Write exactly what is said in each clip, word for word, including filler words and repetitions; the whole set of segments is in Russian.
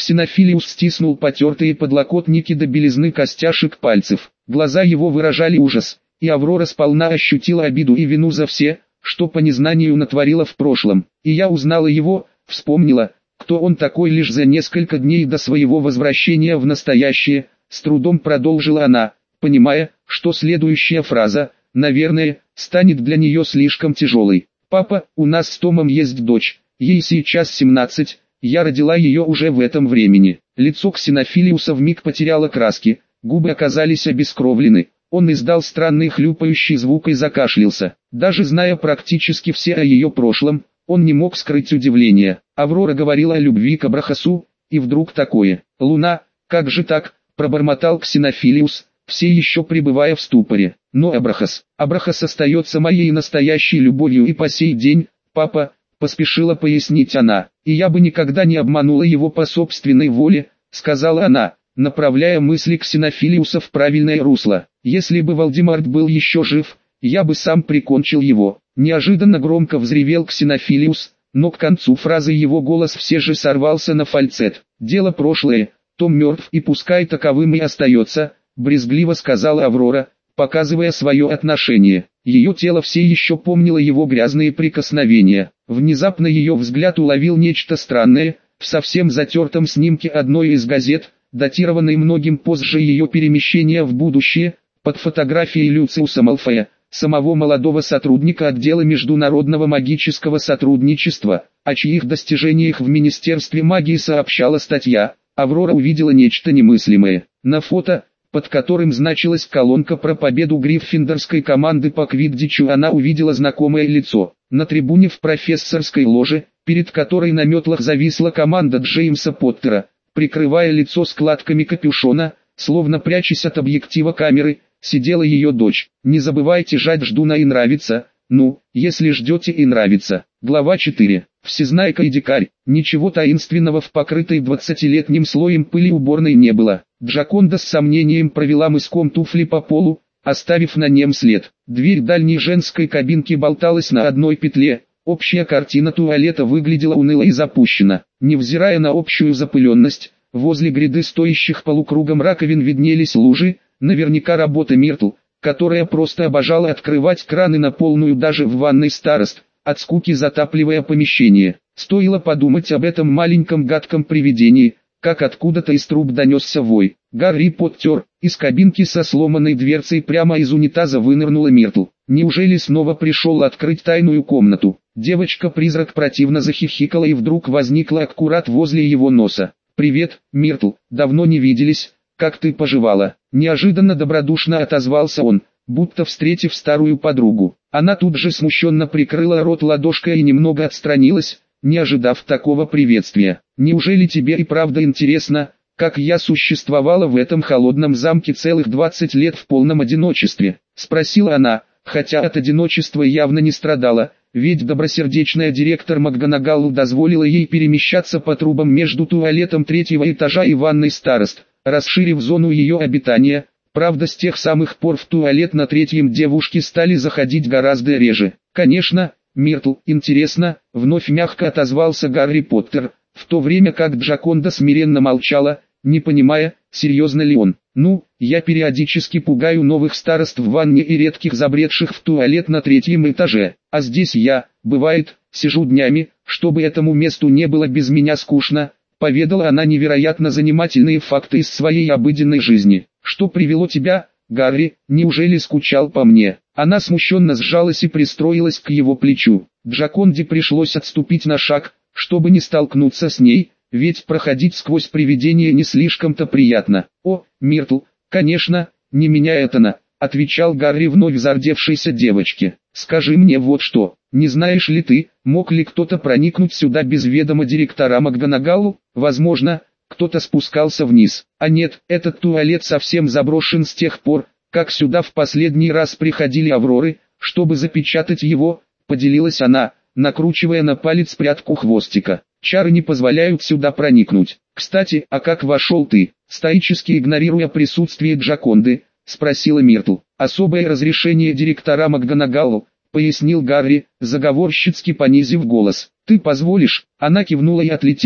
Ксенофилиус стиснул потертые подлокотники до белизны костяшек пальцев. Глаза его выражали ужас, и Аврора сполна ощутила обиду и вину за все, что по незнанию натворила в прошлом. И я узнала его, вспомнила, кто он такой лишь за несколько дней до своего возвращения в настоящее, с трудом продолжила она, понимая, что следующая фраза, наверное, станет для нее слишком тяжелой. «Папа, у нас с Томом есть дочь, ей сейчас семнадцать, я родила ее уже в этом времени». Лицо Ксенофилиуса вмиг потеряло краски, губы оказались обескровлены, он издал странный хлюпающий звук и закашлялся. Даже зная практически все о ее прошлом, он не мог скрыть удивление. Аврора говорила о любви к Абрахасу, и вдруг такое. «Луна, как же так?» – пробормотал Ксенофилиус, все еще пребывая в ступоре. «Но Абрахас, Абрахас остается моей настоящей любовью и по сей день, папа», – поспешила пояснить она. «И я бы никогда не обманула его по собственной воле», – сказала она, направляя мысли Ксенофилиуса в правильное русло. «Если бы Вальдемарт был еще жив, я бы сам прикончил его». Неожиданно громко взревел Ксенофилиус, но к концу фразы его голос все же сорвался на фальцет. «Дело прошлое, Том мертв и пускай таковым и остается», — брезгливо сказала Аврора, показывая свое отношение. Ее тело все еще помнило его грязные прикосновения. Внезапно ее взгляд уловил нечто странное, в совсем затертом снимке одной из газет, датированной многим позже ее перемещения в будущее, под фотографией Люциуса Малфоя, самого молодого сотрудника отдела международного магического сотрудничества, о чьих достижениях в Министерстве магии сообщала статья. Аврора увидела нечто немыслимое. На фото, под которым значилась колонка про победу гриффиндорской команды по квиддичу, она увидела знакомое лицо. На трибуне в профессорской ложе, перед которой на метлах зависла команда Джеймса Поттера, прикрывая лицо складками капюшона, словно прячась от объектива камеры, сидела ее дочь. «Не забывайте жать ждуна и нравится, ну, если ждете и нравится». Глава четыре. Всезнайка и дикарь. Ничего таинственного в покрытой двадцатилетним слоем пыли уборной не было. Джаконда с сомнением провела мыском туфли по полу, оставив на нем след. Дверь дальней женской кабинки болталась на одной петле. Общая картина туалета выглядела уныло и запущена. Невзирая на общую запыленность, возле гряды стоящих полукругом раковин виднелись лужи, наверняка работа Миртл, которая просто обожала открывать краны на полную даже в ванной старост, от скуки затапливая помещение. Стоило подумать об этом маленьком гадком привидении, как откуда-то из труб донесся вой. Гарри Поттер, из кабинки со сломанной дверцей прямо из унитаза вынырнула Миртл. Неужели снова пришел открыть тайную комнату? Девочка-призрак противно захихикала и вдруг возникла аккурат возле его носа. «Привет, Миртл, давно не виделись, как ты поживала?» Неожиданно добродушно отозвался он, будто встретив старую подругу. Она тут же смущенно прикрыла рот ладошкой и немного отстранилась, не ожидав такого приветствия. «Неужели тебе и правда интересно, как я существовала в этом холодном замке целых двадцать лет в полном одиночестве?» — спросила она, хотя от одиночества явно не страдала, ведь добросердечная директор МакГонагалл дозволила ей перемещаться по трубам между туалетом третьего этажа и ванной старост, расширив зону ее обитания. Правда, с тех самых пор в туалет на третьем девушки стали заходить гораздо реже. «Конечно, Миртл, интересно», — вновь мягко отозвался Гарри Поттер, в то время как Джаконда смиренно молчала, не понимая, серьезно ли он. «Ну, я периодически пугаю новых старост в ванне и редких забредших в туалет на третьем этаже, а здесь я, бывает, сижу днями, чтобы этому месту не было без меня скучно», — поведала она невероятно занимательные факты из своей обыденной жизни. «Что привело тебя, Гарри, неужели скучал по мне?» Она смущенно сжалась и пристроилась к его плечу. Джаконде пришлось отступить на шаг, чтобы не столкнуться с ней, ведь проходить сквозь привидение не слишком-то приятно. «О, Миртл, конечно, не меня это на», — отвечал Гарри вновь зардевшейся девочке. «Скажи мне вот что, не знаешь ли ты, мог ли кто-то проникнуть сюда без ведома директора МакГонагалл? Возможно, кто-то спускался вниз. А нет, этот туалет совсем заброшен с тех пор, как сюда в последний раз приходили Авроры, чтобы запечатать его», — поделилась она, накручивая на палец прядку хвостика. «Чары не позволяют сюда проникнуть. Кстати, а как вошел ты?» Стоически игнорируя присутствие Джаконды, спросила Миртл. «Особое разрешение директора МакГонагалл», — пояснил Гарри, заговорщицки понизив голос. «Ты позволишь?» Она кивнула и отлетела,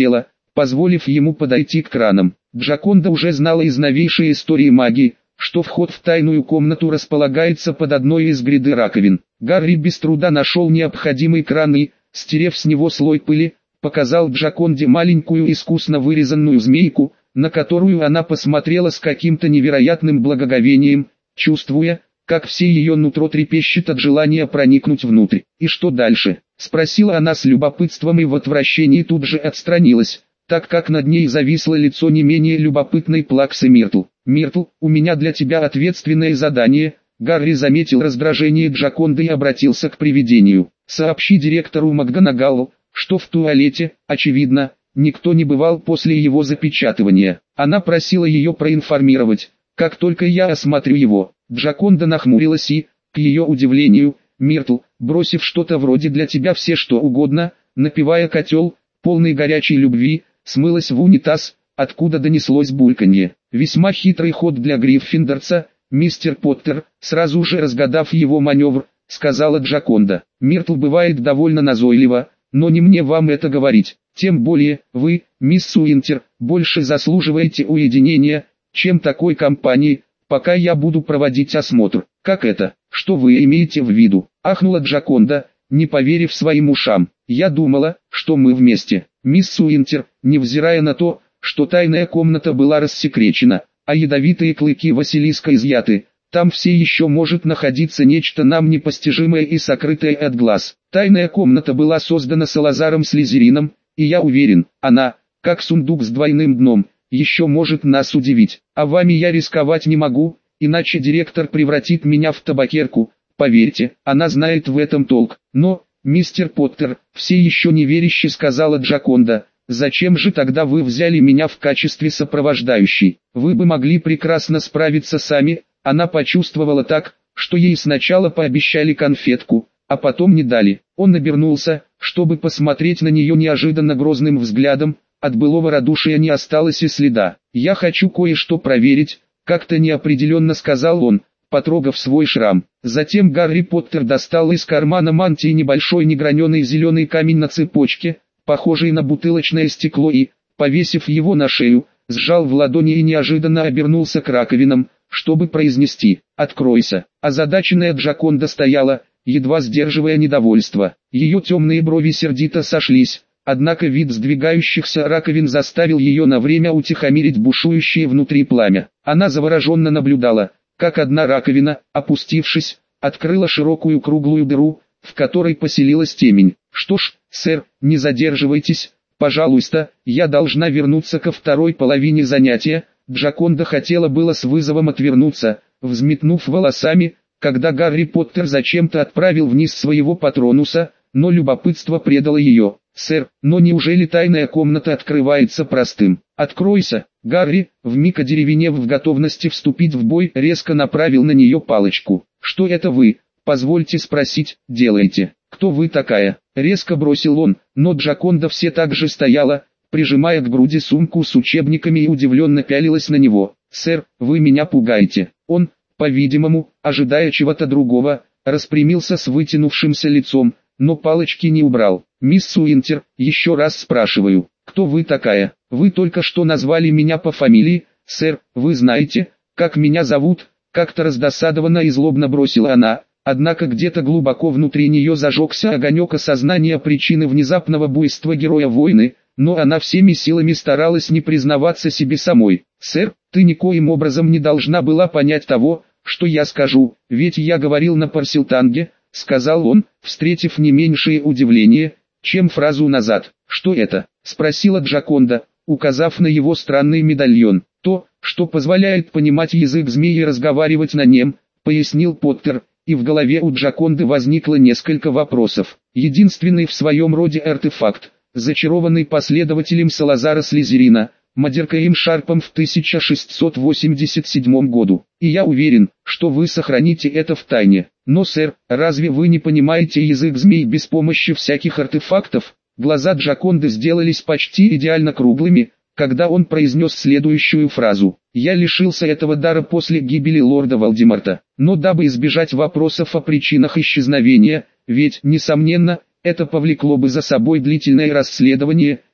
позволив ему подойти к кранам. Джаконда уже знала из новейшей истории магии, что вход в тайную комнату располагается под одной из гряды раковин. Гарри без труда нашел необходимый кран и, стерев с него слой пыли, показал Джаконде маленькую искусно вырезанную змейку, на которую она посмотрела с каким-то невероятным благоговением, чувствуя, как все ее нутро трепещет от желания проникнуть внутрь. «И что дальше?» — спросила она с любопытством и в отвращении тут же отстранилась, так как над ней зависло лицо не менее любопытной Плаксы Миртл. «Миртл, у меня для тебя ответственное задание». Гарри заметил раздражение Джаконды и обратился к привидению. «Сообщи директору МакГонагалл, что в туалете, очевидно, никто не бывал после его запечатывания. Она просила ее проинформировать, как только я осмотрю его». Джаконда нахмурилась и, к ее удивлению, Миртл, бросив что-то вроде «для тебя все что угодно», напевая котел, полный горячей любви, смылась в унитаз, откуда донеслось бульканье. «Весьма хитрый ход для Гриффиндорца, мистер Поттер», сразу же разгадав его маневр, сказала Джаконда. «Миртл бывает довольно назойлива, но не мне вам это говорить. Тем более, вы, мисс Уинтер, больше заслуживаете уединения, чем такой компании, пока я буду проводить осмотр». «Как это? Что вы имеете в виду?» — ахнула Джаконда, не поверив своим ушам. «Я думала, что мы вместе». Мисс Уинтер, невзирая на то, что тайная комната была рассекречена, а ядовитые клыки Василиска изъяты, там все еще может находиться нечто нам непостижимое и сокрытое от глаз. Тайная комната была создана Салазаром Слизерином, и я уверен, она, как сундук с двойным дном, еще может нас удивить. А вами я рисковать не могу, иначе директор превратит меня в табакерку. Поверьте, она знает в этом толк. Но, мистер Поттер, все еще неверяще сказала Джаконда, зачем же тогда вы взяли меня в качестве сопровождающей? Вы бы могли прекрасно справиться сами. Она почувствовала так, что ей сначала пообещали конфетку, а потом не дали. Он обернулся, чтобы посмотреть на нее неожиданно грозным взглядом, от былого радушия не осталось и следа. «Я хочу кое-что проверить», — как-то неопределенно сказал он, потрогав свой шрам. Затем Гарри Поттер достал из кармана мантии небольшой неграненый зеленый камень на цепочке, похожий на бутылочное стекло и, повесив его на шею, сжал в ладони и неожиданно обернулся к раковинам, чтобы произнести «Откройся». Озадаченная Джаконда стояла, едва сдерживая недовольство. Ее темные брови сердито сошлись, однако вид сдвигающихся раковин заставил ее на время утихомирить бушующее внутри пламя. Она завороженно наблюдала, как одна раковина, опустившись, открыла широкую круглую дыру, в которой поселилась темень. «Что ж, сэр, не задерживайтесь, пожалуйста, я должна вернуться ко второй половине занятия». Джаконда хотела было с вызовом отвернуться, взметнув волосами, когда Гарри Поттер зачем-то отправил вниз своего патронуса, но любопытство предало ее. «Сэр, но неужели тайная комната открывается простым?» «Откройся!» Гарри, вмиг одеревенев в готовности вступить в бой, резко направил на нее палочку. «Что это вы, позвольте спросить, делаете? Кто вы такая?» Резко бросил он, но Джаконда все так же стояла, прижимая к груди сумку с учебниками и удивленно пялилась на него. «Сэр, вы меня пугаете». Он, по-видимому, ожидая чего-то другого, распрямился с вытянувшимся лицом, но палочки не убрал. «Мисс Уинтер, еще раз спрашиваю, кто вы такая? Вы только что назвали меня по фамилии, сэр, вы знаете, как меня зовут?» Как-то раздосадованно и злобно бросила она, однако где-то глубоко внутри нее зажегся огонек осознания причины внезапного буйства героя войны, но она всеми силами старалась не признаваться себе самой. «Сэр, ты никоим образом не должна была понять того, что я скажу, ведь я говорил на парсилтанге», — сказал он, встретив не меньшее удивление, чем фразу назад. «Что это?» — спросила Джаконда, указав на его странный медальон. «То, что позволяет понимать язык змеи и разговаривать на нем», — пояснил Поттер, и в голове у Джаконды возникло несколько вопросов. Единственный в своем роде артефакт, зачарованный последователем Салазара Слизерина, Мадеркаем Шарпом в тысяча шестьсот восемьдесят седьмом году. И я уверен, что вы сохраните это в тайне. Но, сэр, разве вы не понимаете язык змей без помощи всяких артефактов?» Глаза Джаконды сделались почти идеально круглыми, когда он произнес следующую фразу. «Я лишился этого дара после гибели лорда Волдеморта. Но дабы избежать вопросов о причинах исчезновения, ведь, несомненно, это повлекло бы за собой длительное расследование,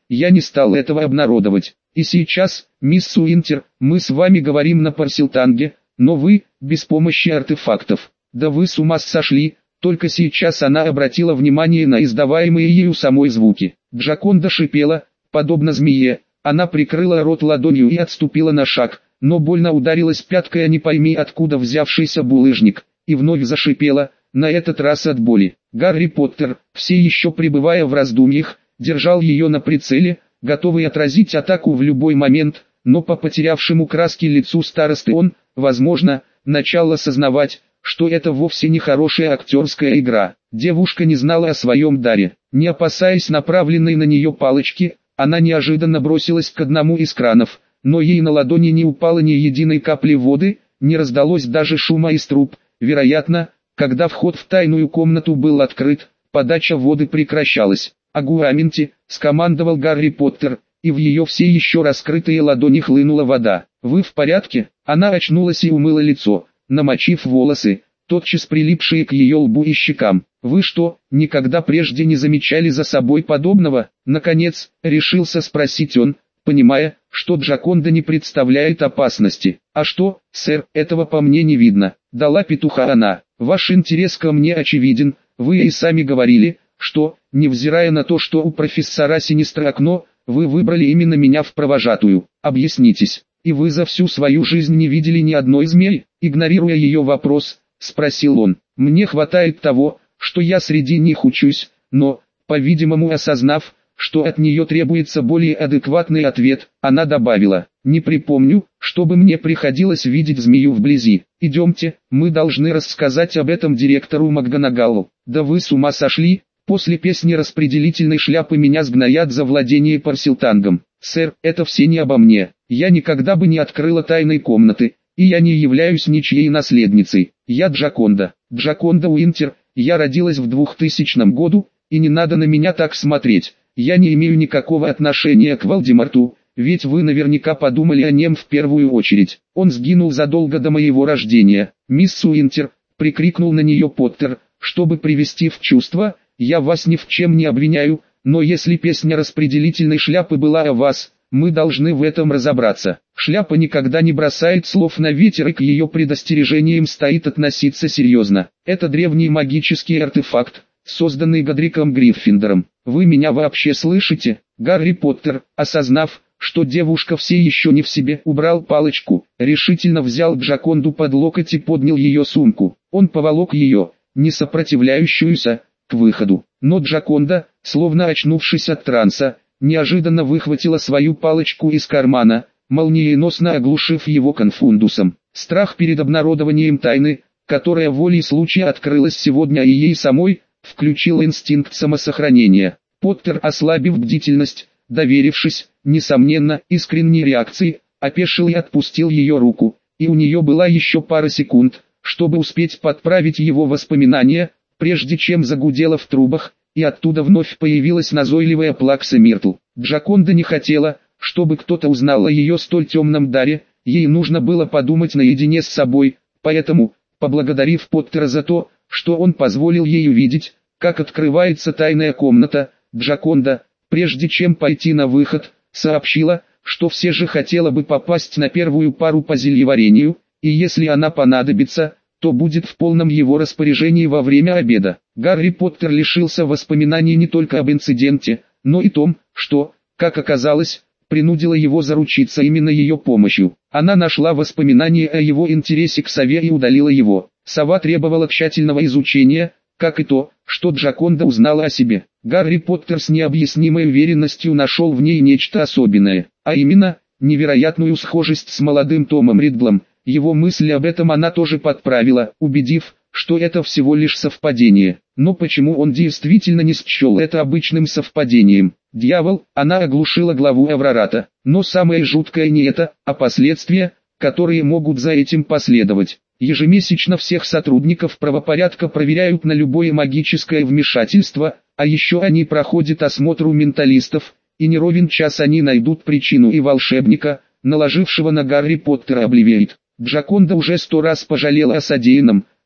я не стал этого обнародовать. И сейчас, мисс Уинтер, мы с вами говорим на парсилтанге, но вы, без помощи артефактов. Да вы с ума сошли!» Только сейчас она обратила внимание на издаваемые ею самой звуки. Джаконда шипела, подобно змее. Она прикрыла рот ладонью и отступила на шаг, но больно ударилась пяткой о не пойми откуда взявшийся булыжник, и вновь зашипела, на этот раз от боли. Гарри Поттер, все еще пребывая в раздумьях, держал ее на прицеле, готовый отразить атаку в любой момент, но по потерявшему краски лицу старосты он, возможно, начал осознавать, что это вовсе не хорошая актерская игра. Девушка не знала о своем даре. Не опасаясь направленной на нее палочки, она неожиданно бросилась к одному из кранов, но ей на ладони не упало ни единой капли воды, не раздалось даже шума из труб. Вероятно, когда вход в тайную комнату был открыт, подача воды прекращалась. «Агуаменти», — скомандовал Гарри Поттер, и в ее все еще раскрытые ладони хлынула вода. «Вы в порядке?» Она очнулась и умыла лицо, намочив волосы, тотчас прилипшие к ее лбу и щекам. «Вы что, никогда прежде не замечали за собой подобного?» Наконец, решился спросить он, понимая, что Джаконда не представляет опасности. «А что, сэр, этого по мне не видно», — дала петуха она. «Ваш интерес ко мне очевиден, вы и сами говорили, что, невзирая на то, что у профессора Синистра окно, вы выбрали именно меня в провожатую. Объяснитесь, и вы за всю свою жизнь не видели ни одной змеи?» Игнорируя ее вопрос, спросил он. «Мне хватает того, что я среди них учусь, но, по-видимому осознав, что от нее требуется более адекватный ответ, она добавила: «Не припомню, чтобы мне приходилось видеть змею вблизи. Идемте, мы должны рассказать об этом директору МакГонагаллу». «Да вы с ума сошли, после песни распределительной шляпы меня сгноят за владение парсилтангом». «Сэр, это все не обо мне, я никогда бы не открыла тайной комнаты, и я не являюсь ничьей наследницей. Я Джаконда, Джаконда Уинтер, я родилась в двухтысячном году, и не надо на меня так смотреть. Я не имею никакого отношения к Волдеморту, ведь вы наверняка подумали о нем в первую очередь. Он сгинул задолго до моего рождения». «Мисс Уинтер», — прикрикнул на нее Поттер, чтобы привести в чувство, «я вас ни в чем не обвиняю, но если песня распределительной шляпы была о вас, мы должны в этом разобраться». Шляпа никогда не бросает слов на ветер, и к ее предостережениям стоит относиться серьезно. Это древний магический артефакт, созданный Годриком Гриффиндором. «Вы меня вообще слышите?» Гарри Поттер, осознав, что девушка все еще не в себе, убрал палочку, решительно взял Джаконду под локоть и поднял ее сумку. Он поволок ее, не сопротивляющуюся, к выходу. Но Джаконда, словно очнувшись от транса, неожиданно выхватила свою палочку из кармана, молниеносно оглушив его конфундусом. Страх перед обнародованием тайны, которая волей случая открылась сегодня и ей самой, включил инстинкт самосохранения. Поттер, ослабив бдительность, доверившись, несомненно, искренней реакции, опешил и отпустил ее руку, и у нее была еще пара секунд, чтобы успеть подправить его воспоминания, прежде чем загудело в трубах, и оттуда вновь появилась назойливая плакса Миртл. Джаконда не хотела, чтобы кто-то узнал о ее столь темном даре, ей нужно было подумать наедине с собой, поэтому, поблагодарив Поттера за то, что он позволил ей увидеть, как открывается тайная комната, Джаконда, прежде чем пойти на выход, сообщила, что все же хотела бы попасть на первую пару по зельеварению, и если она понадобится, то будет в полном его распоряжении во время обеда. Гарри Поттер лишился воспоминаний не только об инциденте, но и том, что, как оказалось, принудило его заручиться именно ее помощью. Она нашла воспоминание о его интересе к сове и удалила его. Сова требовала тщательного изучения, как и то, что Джаконда узнала о себе. Гарри Поттер с необъяснимой уверенностью нашел в ней нечто особенное, а именно, невероятную схожесть с молодым Томом Риддлом. Его мысли об этом она тоже подправила, убедив, что это всего лишь совпадение. Но почему он действительно не счел это обычным совпадением? Дьявол, она оглушила главу Аврората. Но самое жуткое не это, а последствия, которые могут за этим последовать. Ежемесячно всех сотрудников правопорядка проверяют на любое магическое вмешательство, а еще они проходят осмотр у менталистов, и не ровен час они найдут причину, и волшебника, наложившего на Гарри Поттера, обливеет. Джаконда уже сто раз пожалела о содеянном,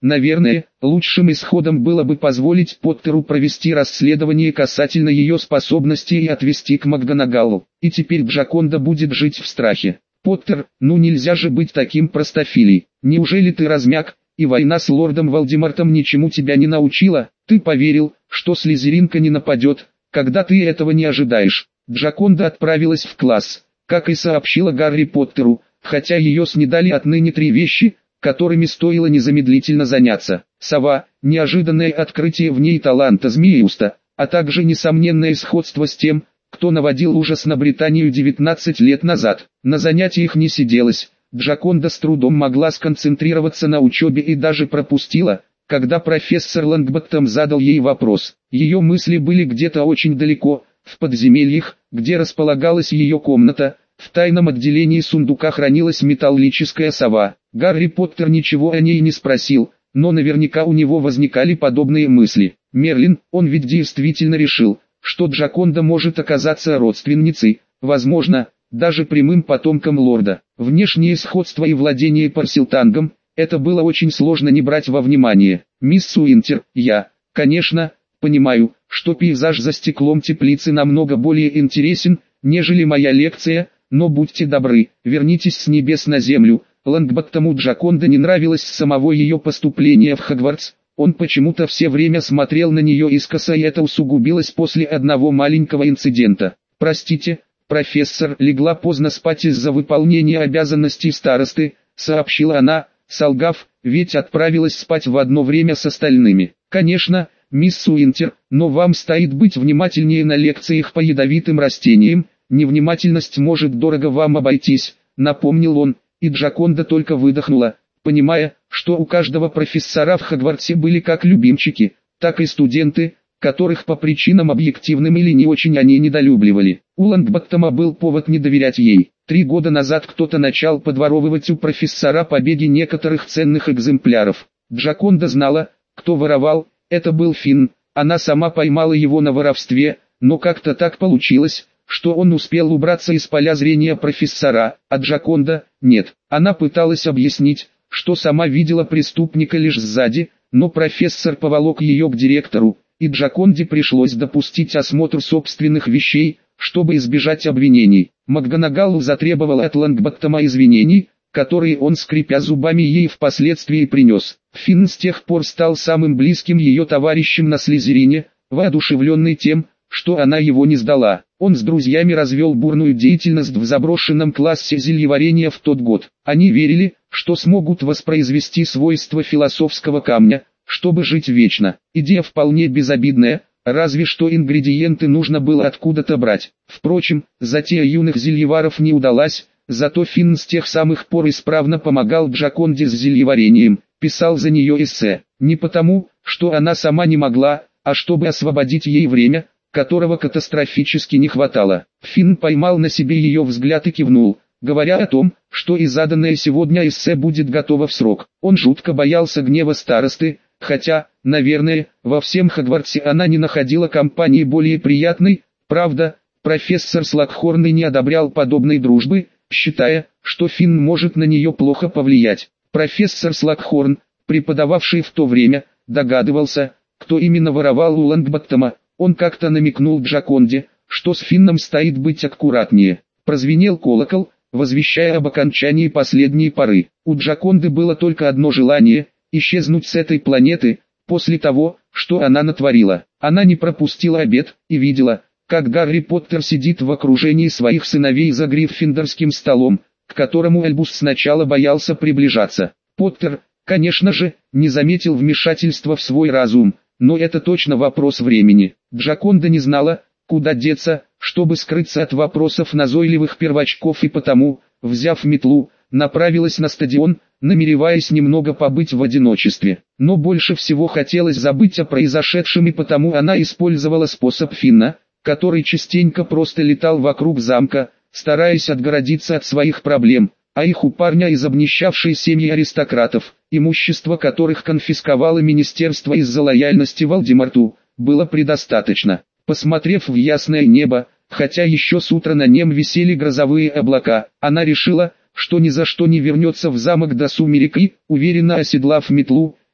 Наверное, лучшим исходом было бы позволить Поттеру провести расследование касательно ее способностей и отвести к МакГонагаллу. И теперь Джаконда будет жить в страхе. Поттер, ну нельзя же быть таким простофилей. Неужели ты размяк, и война с лордом Волдемортом ничему тебя не научила? Ты поверил, что слизеринка не нападет, когда ты этого не ожидаешь. Джаконда отправилась в класс, как и сообщила Гарри Поттеру, хотя ее снедали отныне три вещи, которыми стоило незамедлительно заняться. Сова, неожиданное открытие в ней таланта Змеиуста, а также несомненное сходство с тем, кто наводил ужас на Британию девятнадцать лет назад. На занятиях не сиделось, Джаконда с трудом могла сконцентрироваться на учебе и даже пропустила, когда профессор Лонгботтом задал ей вопрос. Ее мысли были где-то очень далеко, в подземельях, где располагалась ее комната. В тайном отделении сундука хранилась металлическая сова. Гарри Поттер ничего о ней не спросил, но наверняка у него возникали подобные мысли. Мерлин, он ведь действительно решил, что Джаконда может оказаться родственницей, возможно, даже прямым потомком лорда. Внешнее сходство и владение Парселтангом, это было очень сложно не брать во внимание. Мисс Уинтер, я, конечно, понимаю, что пейзаж за стеклом теплицы намного более интересен, нежели моя лекция, но будьте добры, вернитесь с небес на землю. Лонгботтому Джаконда не нравилось с самого ее поступления в Хогвартс. Он почему-то все время смотрел на нее искоса, и это усугубилось после одного маленького инцидента. «Простите, профессор легла поздно спать из-за выполнения обязанностей старосты», сообщила она, солгав, ведь отправилась спать в одно время с остальными. «Конечно, мисс Уинтер, но вам стоит быть внимательнее на лекциях по ядовитым растениям, невнимательность может дорого вам обойтись», напомнил он, и Джаконда только выдохнула, понимая, что у каждого профессора в Хогвартсе были как любимчики, так и студенты, которых по причинам объективным или не очень они недолюбливали. У Лонгботтома был повод не доверять ей. Три года назад кто-то начал подворовывать у профессора побеги некоторых ценных экземпляров. Джаконда знала, кто воровал, это был Финн, она сама поймала его на воровстве, но как-то так получилось, что он успел убраться из поля зрения профессора, а Джаконда – нет. Она пыталась объяснить, что сама видела преступника лишь сзади, но профессор поволок ее к директору, и Джаконде пришлось допустить осмотр собственных вещей, чтобы избежать обвинений. МакГонагалл затребовала от Лонгботтома извинений, которые он, скрипя зубами, ей впоследствии принес. Финн с тех пор стал самым близким ее товарищем на Слизерине, воодушевленный тем, что она его не сдала. Он с друзьями развел бурную деятельность в заброшенном классе зельеварения в тот год. Они верили, что смогут воспроизвести свойства философского камня, чтобы жить вечно. Идея вполне безобидная, разве что ингредиенты нужно было откуда-то брать. Впрочем, затея юных зельеваров не удалась, зато Финн с тех самых пор исправно помогал Джаконде с зельеварением, писал за нее эссе. Не потому, что она сама не могла, а чтобы освободить ей время, которого катастрофически не хватало. Финн поймал на себе ее взгляд и кивнул, говоря о том, что и заданное сегодня эссе будет готово в срок. Он жутко боялся гнева старосты, хотя, наверное, во всем Хогвартсе она не находила компании более приятной. Правда, профессор Слакхорн и не одобрял подобной дружбы, считая, что Финн может на нее плохо повлиять. Профессор Слакхорн, преподававший в то время, догадывался, кто именно воровал у Лонгботтома. Он как-то намекнул Джаконде, что с Финном стоит быть аккуратнее. Прозвенел колокол, возвещая об окончании последней поры. У Джаконды было только одно желание – исчезнуть с этой планеты, после того, что она натворила. Она не пропустила обед и видела, как Гарри Поттер сидит в окружении своих сыновей за гриффиндорским столом, к которому Альбус сначала боялся приближаться. Поттер, конечно же, не заметил вмешательства в свой разум, но это точно вопрос времени. Джаконда не знала, куда деться, чтобы скрыться от вопросов назойливых первочков, и потому, взяв метлу, направилась на стадион, намереваясь немного побыть в одиночестве. Но больше всего хотелось забыть о произошедшем, и потому она использовала способ Финна, который частенько просто летал вокруг замка, стараясь отгородиться от своих проблем, а их у парня из обнищавшей семьи аристократов, имущество которых конфисковало министерство из-за лояльности Волдеморту, было предостаточно. Посмотрев в ясное небо, хотя еще с утра на нем висели грозовые облака, она решила, что ни за что не вернется в замок до сумерек и, уверенно оседлав метлу,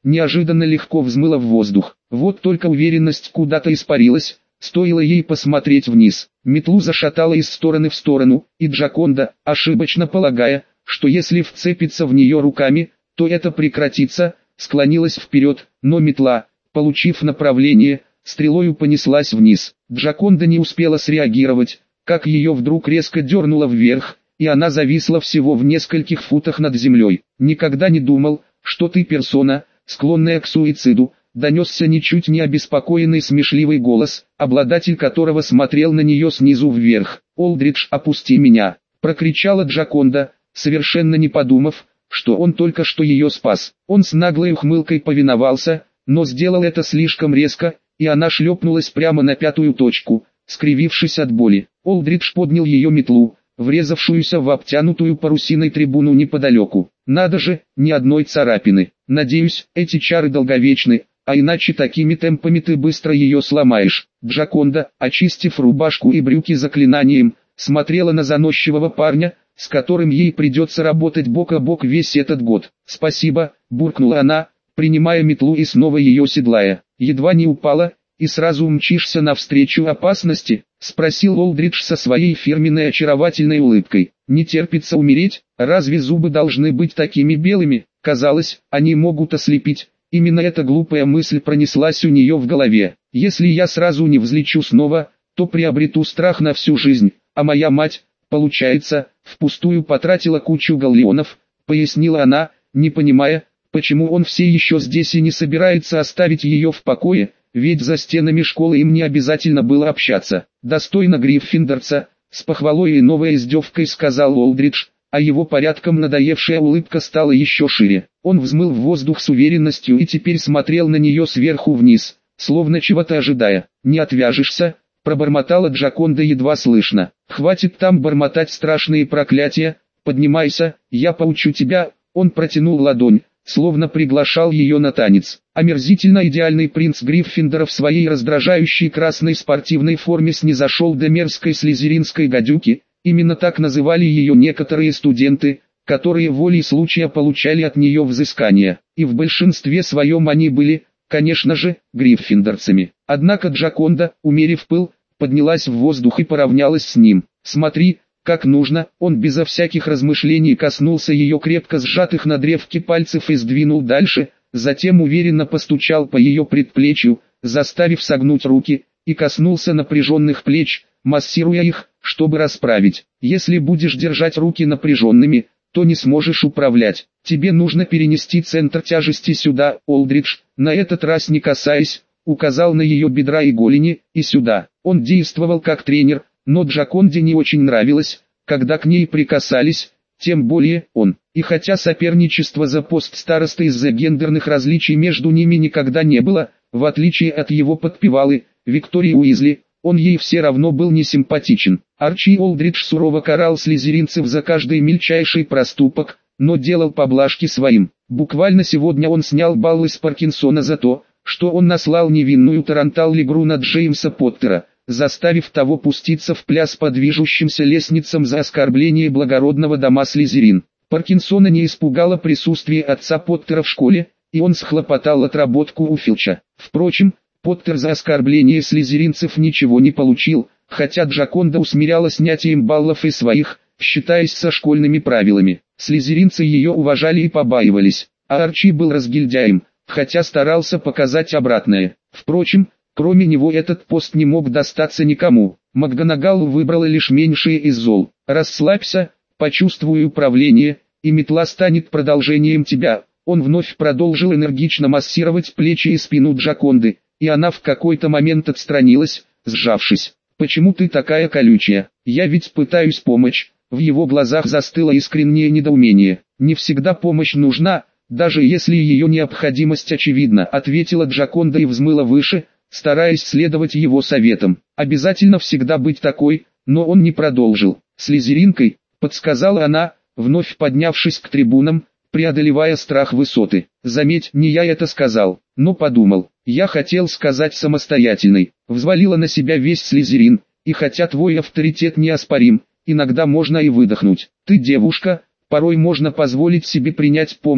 неожиданно легко взмыла в воздух. Вот только уверенность куда-то испарилась, стоило ей посмотреть вниз. Метлу зашатала из стороны в сторону, и Джаконда, ошибочно полагая, что если вцепиться в нее руками, то это прекратится, склонилась вперед, но метла, получив направление, стрелою понеслась вниз. Джаконда не успела среагировать, как ее вдруг резко дернуло вверх, и она зависла всего в нескольких футах над землей. «Никогда не думал, что ты персона, склонная к суициду», донесся ничуть не обеспокоенный смешливый голос, обладатель которого смотрел на нее снизу вверх. «Олдридж, опусти меня!» — прокричала Джаконда, совершенно не подумав, что он только что ее спас. Он с наглой ухмылкой повиновался, но сделал это слишком резко, и она шлепнулась прямо на пятую точку, скривившись от боли. Олдридж поднял ее метлу, врезавшуюся в обтянутую парусиной трибуну неподалеку. «Надо же, ни одной царапины. Надеюсь, эти чары долговечны, а иначе такими темпами ты быстро ее сломаешь». Джаконда, очистив рубашку и брюки заклинанием, смотрела на заносчивого парня, с которым ей придется работать бок о бок весь этот год. «Спасибо», — буркнула она, принимая метлу и снова ее седлая. «Едва не упала, и сразу мчишься навстречу опасности?» — спросил Олдридж со своей фирменной очаровательной улыбкой. «Не терпится умереть? Разве зубы должны быть такими белыми? Казалось, они могут ослепить». Именно эта глупая мысль пронеслась у нее в голове. «Если я сразу не взлечу снова, то приобрету страх на всю жизнь, а моя мать, получается, впустую потратила кучу галлеонов», — пояснила она, не понимая, почему он все еще здесь и не собирается оставить ее в покое, ведь за стенами школы им не обязательно было общаться. «Достойно Гриффиндорца», — с похвалой и новой издевкой сказал Олдридж, а его порядком надоевшая улыбка стала еще шире. Он взмыл в воздух с уверенностью и теперь смотрел на нее сверху вниз, словно чего-то ожидая. «Не отвяжешься?» — пробормотала Джаконда едва слышно. «Хватит там бормотать страшные проклятия, поднимайся, я поучу тебя». Он протянул ладонь, словно приглашал ее на танец. Омерзительно идеальный принц Гриффиндора в своей раздражающей красной спортивной форме снизошел до мерзкой слизеринской гадюки, именно так называли ее некоторые студенты, которые волей случая получали от нее взыскания, и в большинстве своем они были, конечно же, гриффиндорцами. Однако Джаконда, умерив пыл, поднялась в воздух и поравнялась с ним. «Смотри, как нужно», он безо всяких размышлений коснулся ее крепко сжатых на древке пальцев и сдвинул дальше, затем уверенно постучал по ее предплечью, заставив согнуть руки, и коснулся напряженных плеч, массируя их, чтобы расправить. «Если будешь держать руки напряженными, то не сможешь управлять. Тебе нужно перенести центр тяжести сюда, Олдридж», на этот раз не касаясь, указал на ее бедра и голени, и сюда. Он действовал как тренер, но Джаконде не очень нравилось, когда к ней прикасались, тем более он. И хотя соперничество за пост старосты из-за гендерных различий между ними никогда не было, в отличие от его подпевалы, Виктории Уизли, он ей все равно был не симпатичен. Арчи Олдридж сурово карал слизеринцев за каждый мельчайший проступок, но делал поблажки своим. Буквально сегодня он снял баллы с Паркинсона за то, что он наслал невинную тарантал-лигру на Джеймса Поттера, заставив того пуститься в пляс по движущимся лестницам за оскорбление благородного дома Слизерин. Паркинсона не испугало присутствие отца Поттера в школе, и он схлопотал отработку у Филча. Впрочем, Поттер за оскорбление слизеринцев ничего не получил, хотя Джаконда усмиряла снятием баллов и своих, считаясь со школьными правилами. Слизеринцы ее уважали и побаивались, а Арчи был разгильдяем, хотя старался показать обратное. Впрочем, кроме него этот пост не мог достаться никому. МакГонагал выбрала лишь меньшее из зол. «Расслабься, почувствуй управление, и метла станет продолжением тебя». Он вновь продолжил энергично массировать плечи и спину Джаконды, и она в какой-то момент отстранилась, сжавшись. «Почему ты такая колючая? Я ведь пытаюсь помочь». В его глазах застыло искреннее недоумение. «Не всегда помощь нужна, даже если ее необходимость очевидна», ответила Джаконда и взмыла выше, стараясь следовать его советам. «Обязательно всегда быть такой», но он не продолжил. «Слизеринкой», подсказала она, вновь поднявшись к трибунам, преодолевая страх высоты. «Заметь, не я это сказал, но подумал. Я хотел сказать самостоятельной». Взвалила на себя весь Слизерин, и хотя твой авторитет неоспорим, иногда можно и выдохнуть. Ты девушка, порой можно позволить себе принять помощь,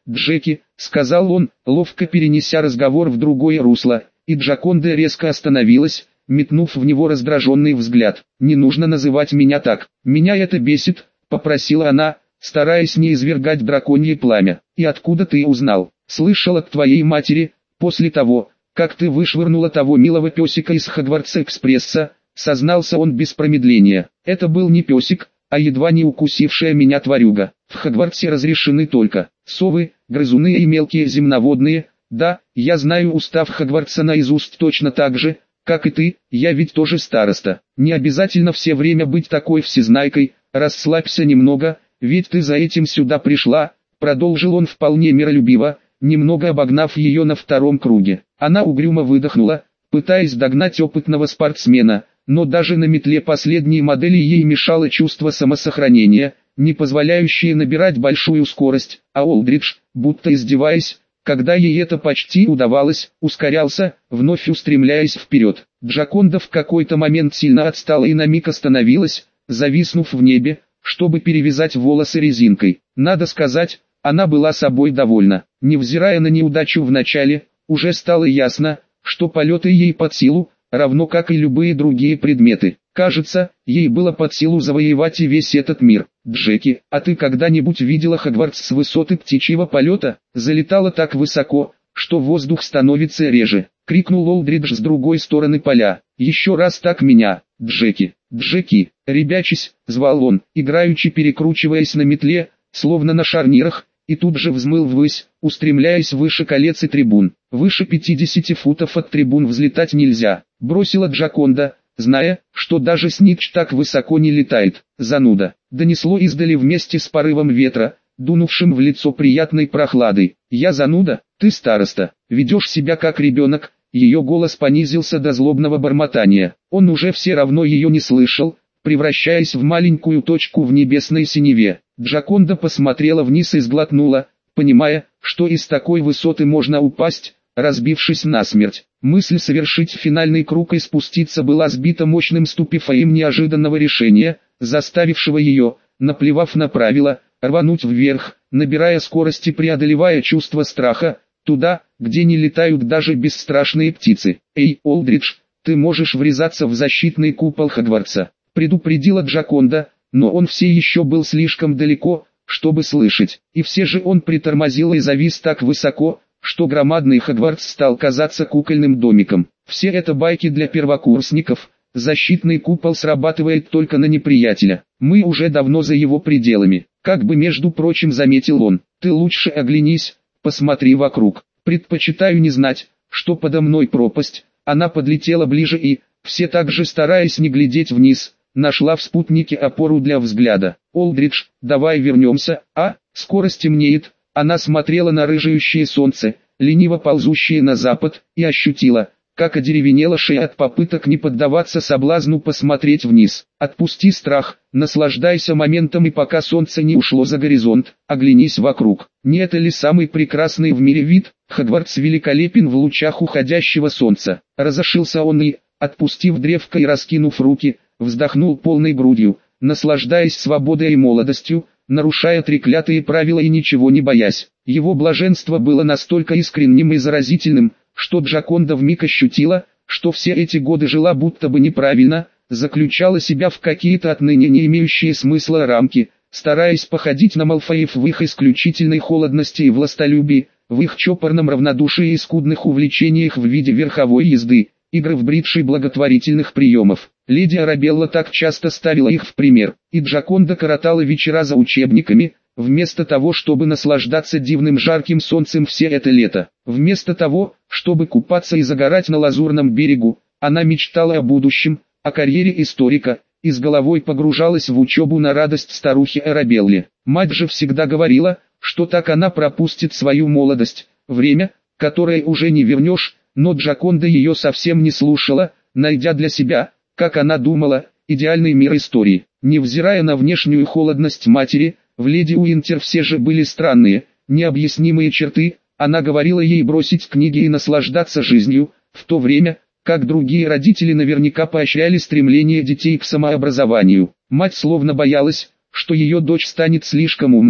Джеки», — сказал он, ловко перенеся разговор в другое русло, и Джаконда резко остановилась, метнув в него раздраженный взгляд. «Не нужно называть меня так, меня это бесит», — попросила она, стараясь не извергать драконье пламя. «И откуда ты узнал?» «Слышал от твоей матери, после того, как ты вышвырнула того милого песика из Хогвартс-экспресса», — сознался он без промедления. «Это был не песик, а едва не укусившая меня тварюга. В Хогвартсе разрешены только совы, грызуны и мелкие земноводные. Да, я знаю устав Хогвартса наизусть точно так же, как и ты, я ведь тоже староста. Не обязательно все время быть такой всезнайкой, расслабься немного, ведь ты за этим сюда пришла», — продолжил он вполне миролюбиво, немного обогнав ее на втором круге. Она угрюмо выдохнула, пытаясь догнать опытного спортсмена, но даже на метле последней модели ей мешало чувство самосохранения, не позволяющее набирать большую скорость, а Олдридж, будто издеваясь, когда ей это почти удавалось, ускорялся, вновь устремляясь вперед. Джаконда в какой-то момент сильно отстала и на миг остановилась, зависнув в небе, чтобы перевязать волосы резинкой. Надо сказать, она была собой довольна. Невзирая на неудачу в начале, уже стало ясно, что полеты ей под силу, равно как и любые другие предметы. Кажется, ей было под силу завоевать и весь этот мир. «Джеки, а ты когда-нибудь видела Хогвартс с высоты птичьего полета? Залетала так высоко, что воздух становится реже», — крикнул Олдридж с другой стороны поля. «Еще раз так меня, Джеки, Джеки!» Ребячись, звал он, играючи перекручиваясь на метле, словно на шарнирах, и тут же взмыл ввысь, устремляясь выше колец и трибун. «Выше пятидесяти футов от трибун взлетать нельзя», — бросила Джаконда, зная, что даже Снитч так высоко не летает. «Зануда!» — донесло издали вместе с порывом ветра, дунувшим в лицо приятной прохладой. «Я зануда? Ты староста, ведешь себя как ребенок». Ее голос понизился до злобного бормотания. Он уже все равно ее не слышал, превращаясь в маленькую точку в небесной синеве. Джаконда посмотрела вниз и сглотнула, понимая, что из такой высоты можно упасть, разбившись насмерть. Мысль совершить финальный круг и спуститься была сбита мощным ступифаем неожиданного решения, заставившего ее, наплевав на правила, рвануть вверх, набирая скорость и преодолевая чувство страха, туда, где не летают даже бесстрашные птицы. «Эй, Олдридж, ты можешь врезаться в защитный купол Хогвартса», — предупредила Джаконда, но он все еще был слишком далеко, чтобы слышать, и все же он притормозил и завис так высоко, что громадный Хогвартс стал казаться кукольным домиком. Все это байки для первокурсников, защитный купол срабатывает только на неприятеля, мы уже давно за его пределами. Как бы между прочим заметил он, ты лучше оглянись, посмотри вокруг, предпочитаю не знать, что подо мной пропасть. Она подлетела ближе и, все так же стараясь не глядеть вниз, нашла в спутнике опору для взгляда. «Олдридж, давай вернемся, а?» Скоро стемнеет. Она смотрела на рыжающее солнце, лениво ползущее на запад, и ощутила, как одеревенела шея от попыток не поддаваться соблазну посмотреть вниз. «Отпусти страх, наслаждайся моментом, и пока солнце не ушло за горизонт, оглянись вокруг. Не это ли самый прекрасный в мире вид? Хогвартс великолепен в лучах уходящего солнца». Разошился он и, отпустив древко и раскинув руки, вздохнул полной грудью, наслаждаясь свободой и молодостью, нарушая треклятые правила и ничего не боясь. Его блаженство было настолько искренним и заразительным, что Джаконда вмиг ощутила, что все эти годы жила будто бы неправильно, заключала себя в какие-то отныне не имеющие смысла рамки, стараясь походить на Малфоев в их исключительной холодности и властолюбии, в их чопорном равнодушии и скудных увлечениях в виде верховой езды, игры в бридж и благотворительных приемов. Леди Арабелла так часто ставила их в пример, и Джаконда коротала вечера за учебниками, вместо того, чтобы наслаждаться дивным жарким солнцем все это лето. Вместо того, чтобы купаться и загорать на лазурном берегу, она мечтала о будущем, о карьере историка, и с головой погружалась в учебу на радость старухи Арабелле. Мать же всегда говорила, что так она пропустит свою молодость, время, которое уже не вернешь, но Джаконда ее совсем не слушала, найдя для себя, как она думала, идеальный мир истории. Невзирая на внешнюю холодность матери, в леди Уинтер все же были странные, необъяснимые черты. Она говорила ей бросить книги и наслаждаться жизнью, в то время, как другие родители наверняка поощряли стремление детей к самообразованию. Мать словно боялась, что ее дочь станет слишком умной,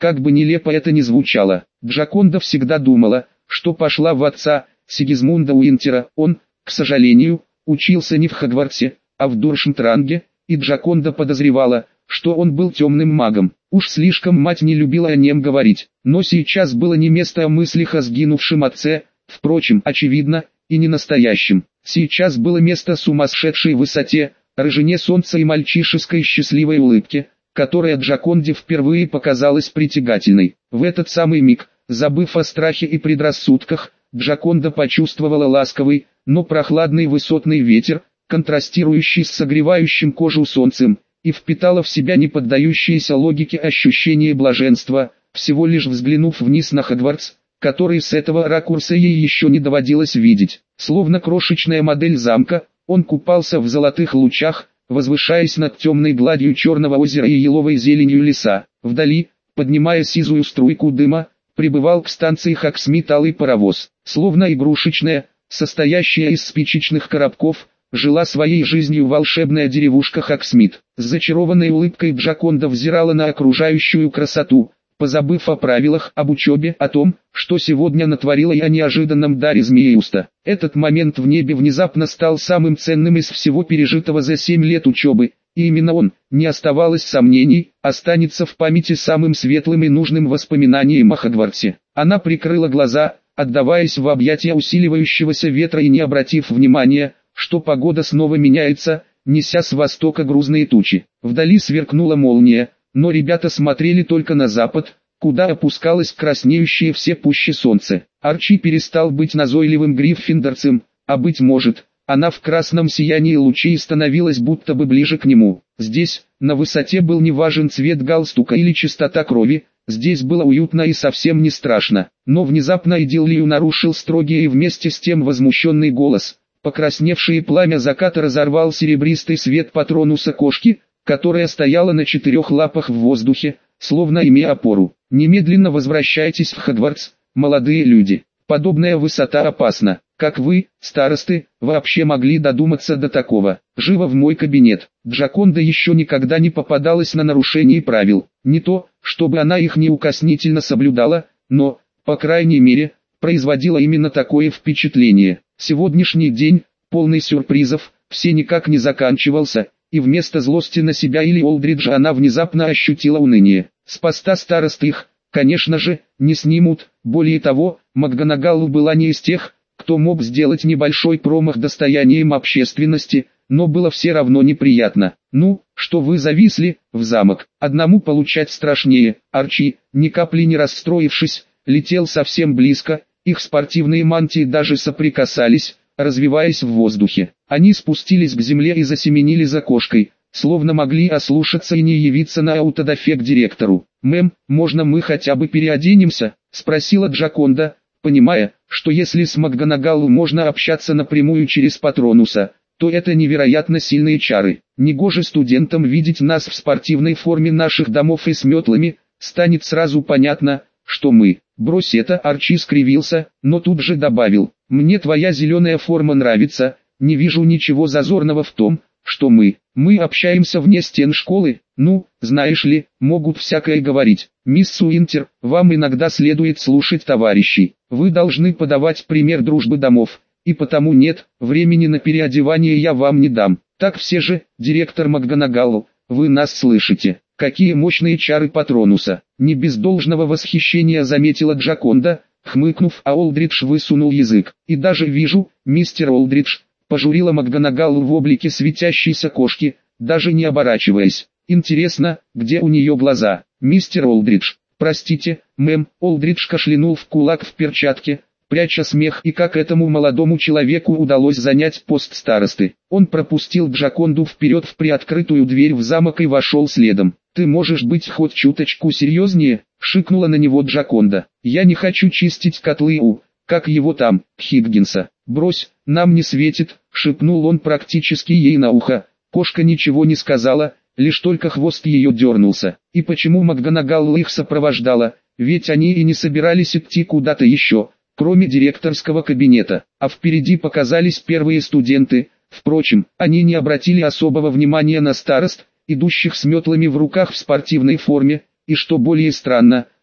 Как бы нелепо это ни звучало, Джаконда всегда думала, что пошла в отца Сигизмунда Уинтера. Он, к сожалению, учился не в Хогвартсе, а в Дуршемтранге, и Джаконда подозревала, что он был темным магом. Уж слишком мать не любила о нем говорить, но сейчас было не место о мыслях о сгинувшем отце, впрочем, очевидно, и не настоящем. Сейчас было место сумасшедшей высоте, рыжине солнца и мальчишеской счастливой улыбке, которая Джаконде впервые показалась притягательной. В этот самый миг, забыв о страхе и предрассудках, Джаконда почувствовала ласковый, но прохладный высотный ветер, контрастирующий с согревающим кожу солнцем, и впитала в себя неподдающиеся логике ощущение блаженства, всего лишь взглянув вниз на Хогвартс, который с этого ракурса ей еще не доводилось видеть. Словно крошечная модель замка, он купался в золотых лучах, возвышаясь над темной гладью черного озера и еловой зеленью леса. Вдали, поднимая сизую струйку дыма, прибывал к станции Хоксмит алый паровоз. Словно игрушечная, состоящая из спичечных коробков, жила своей жизнью волшебная деревушка Хоксмит. С зачарованной улыбкой Джаконда взирала на окружающую красоту, позабыв о правилах, об учебе, о том, что сегодня натворила и о неожиданном даре Змееуста. Этот момент в небе внезапно стал самым ценным из всего пережитого за семь лет учебы, и именно он, не оставалось сомнений, останется в памяти самым светлым и нужным воспоминанием о Хогвартсе. Она прикрыла глаза, отдаваясь в объятия усиливающегося ветра и не обратив внимания, что погода снова меняется, неся с востока грузные тучи. Вдали сверкнула молния, но ребята смотрели только на запад, куда опускалось краснеющее все пуще солнце. Арчи перестал быть назойливым гриффиндорцем, а быть может, она в красном сиянии лучей становилась будто бы ближе к нему. Здесь, на высоте, был не важен цвет галстука или чистота крови, здесь было уютно и совсем не страшно. Но внезапно идиллию нарушил строгий и вместе с тем возмущенный голос. Покрасневшее пламя заката разорвал серебристый свет патронуса кошки, которая стояла на четырех лапах в воздухе, словно имея опору. «Немедленно возвращайтесь в Хогвартс, молодые люди. Подобная высота опасна. Как вы, старосты, вообще могли додуматься до такого? Живо в мой кабинет». Джаконда еще никогда не попадалась на нарушение правил. Не то, чтобы она их неукоснительно соблюдала, но, по крайней мере, производила именно такое впечатление. Сегодняшний день, полный сюрпризов, все никак не заканчивался, и вместо злости на себя или Олдриджа она внезапно ощутила уныние. С поста старосты их, конечно же, не снимут. Более того, МакГонагалл была не из тех, кто мог сделать небольшой промах достоянием общественности, но было все равно неприятно. «Ну, что вы зависли, в замок? Одному получать страшнее». Арчи, ни капли не расстроившись, летел совсем близко, их спортивные мантии даже соприкасались, развиваясь в воздухе. Они спустились к земле и засеменили за кошкой, словно могли ослушаться и не явиться на аутодафе к директору. «Мэм, можно мы хотя бы переоденемся?» — спросила Джаконда, понимая, что если с МакГонагалл можно общаться напрямую через Патронуса, то это невероятно сильные чары. Негоже студентам видеть нас в спортивной форме наших домов и с метлами, станет сразу понятно, что мы. «Брось это», — Арчи скривился, но тут же добавил: «Мне твоя зеленая форма нравится, не вижу ничего зазорного в том, что мы, мы общаемся вне стен школы. Ну, знаешь ли, могут всякое говорить. Мисс Уинтер, вам иногда следует слушать товарищей. Вы должны подавать пример дружбы домов, и потому нет, времени на переодевание я вам не дам. Так все же, директор МакГонагалл, вы нас слышите? Какие мощные чары Патронуса!» Не без должного восхищения заметила Джаконда, хмыкнув, а Олдридж высунул язык. «И даже вижу, мистер Олдридж», — пожурила МакГонагалл в облике светящейся кошки, даже не оборачиваясь. «Интересно, где у нее глаза?» «Мистер Олдридж, простите, мэм», — Олдридж кашлянул в кулак в перчатке, пряча смех, и как этому молодому человеку удалось занять пост старосты. Он пропустил Джаконду вперед в приоткрытую дверь в замок и вошел следом. «Ты можешь быть хоть чуточку серьезнее?» — шикнула на него Джаконда. «Я не хочу чистить котлы у, как его там, Хиггинса». «Брось, нам не светит», — шепнул он практически ей на ухо. Кошка ничего не сказала, лишь только хвост ее дернулся. И почему МакГонагалл их сопровождала? Ведь они и не собирались идти куда-то еще, кроме директорского кабинета. А впереди показались первые студенты. Впрочем, они не обратили особого внимания на старост, идущих с метлами в руках в спортивной форме, и что более странно,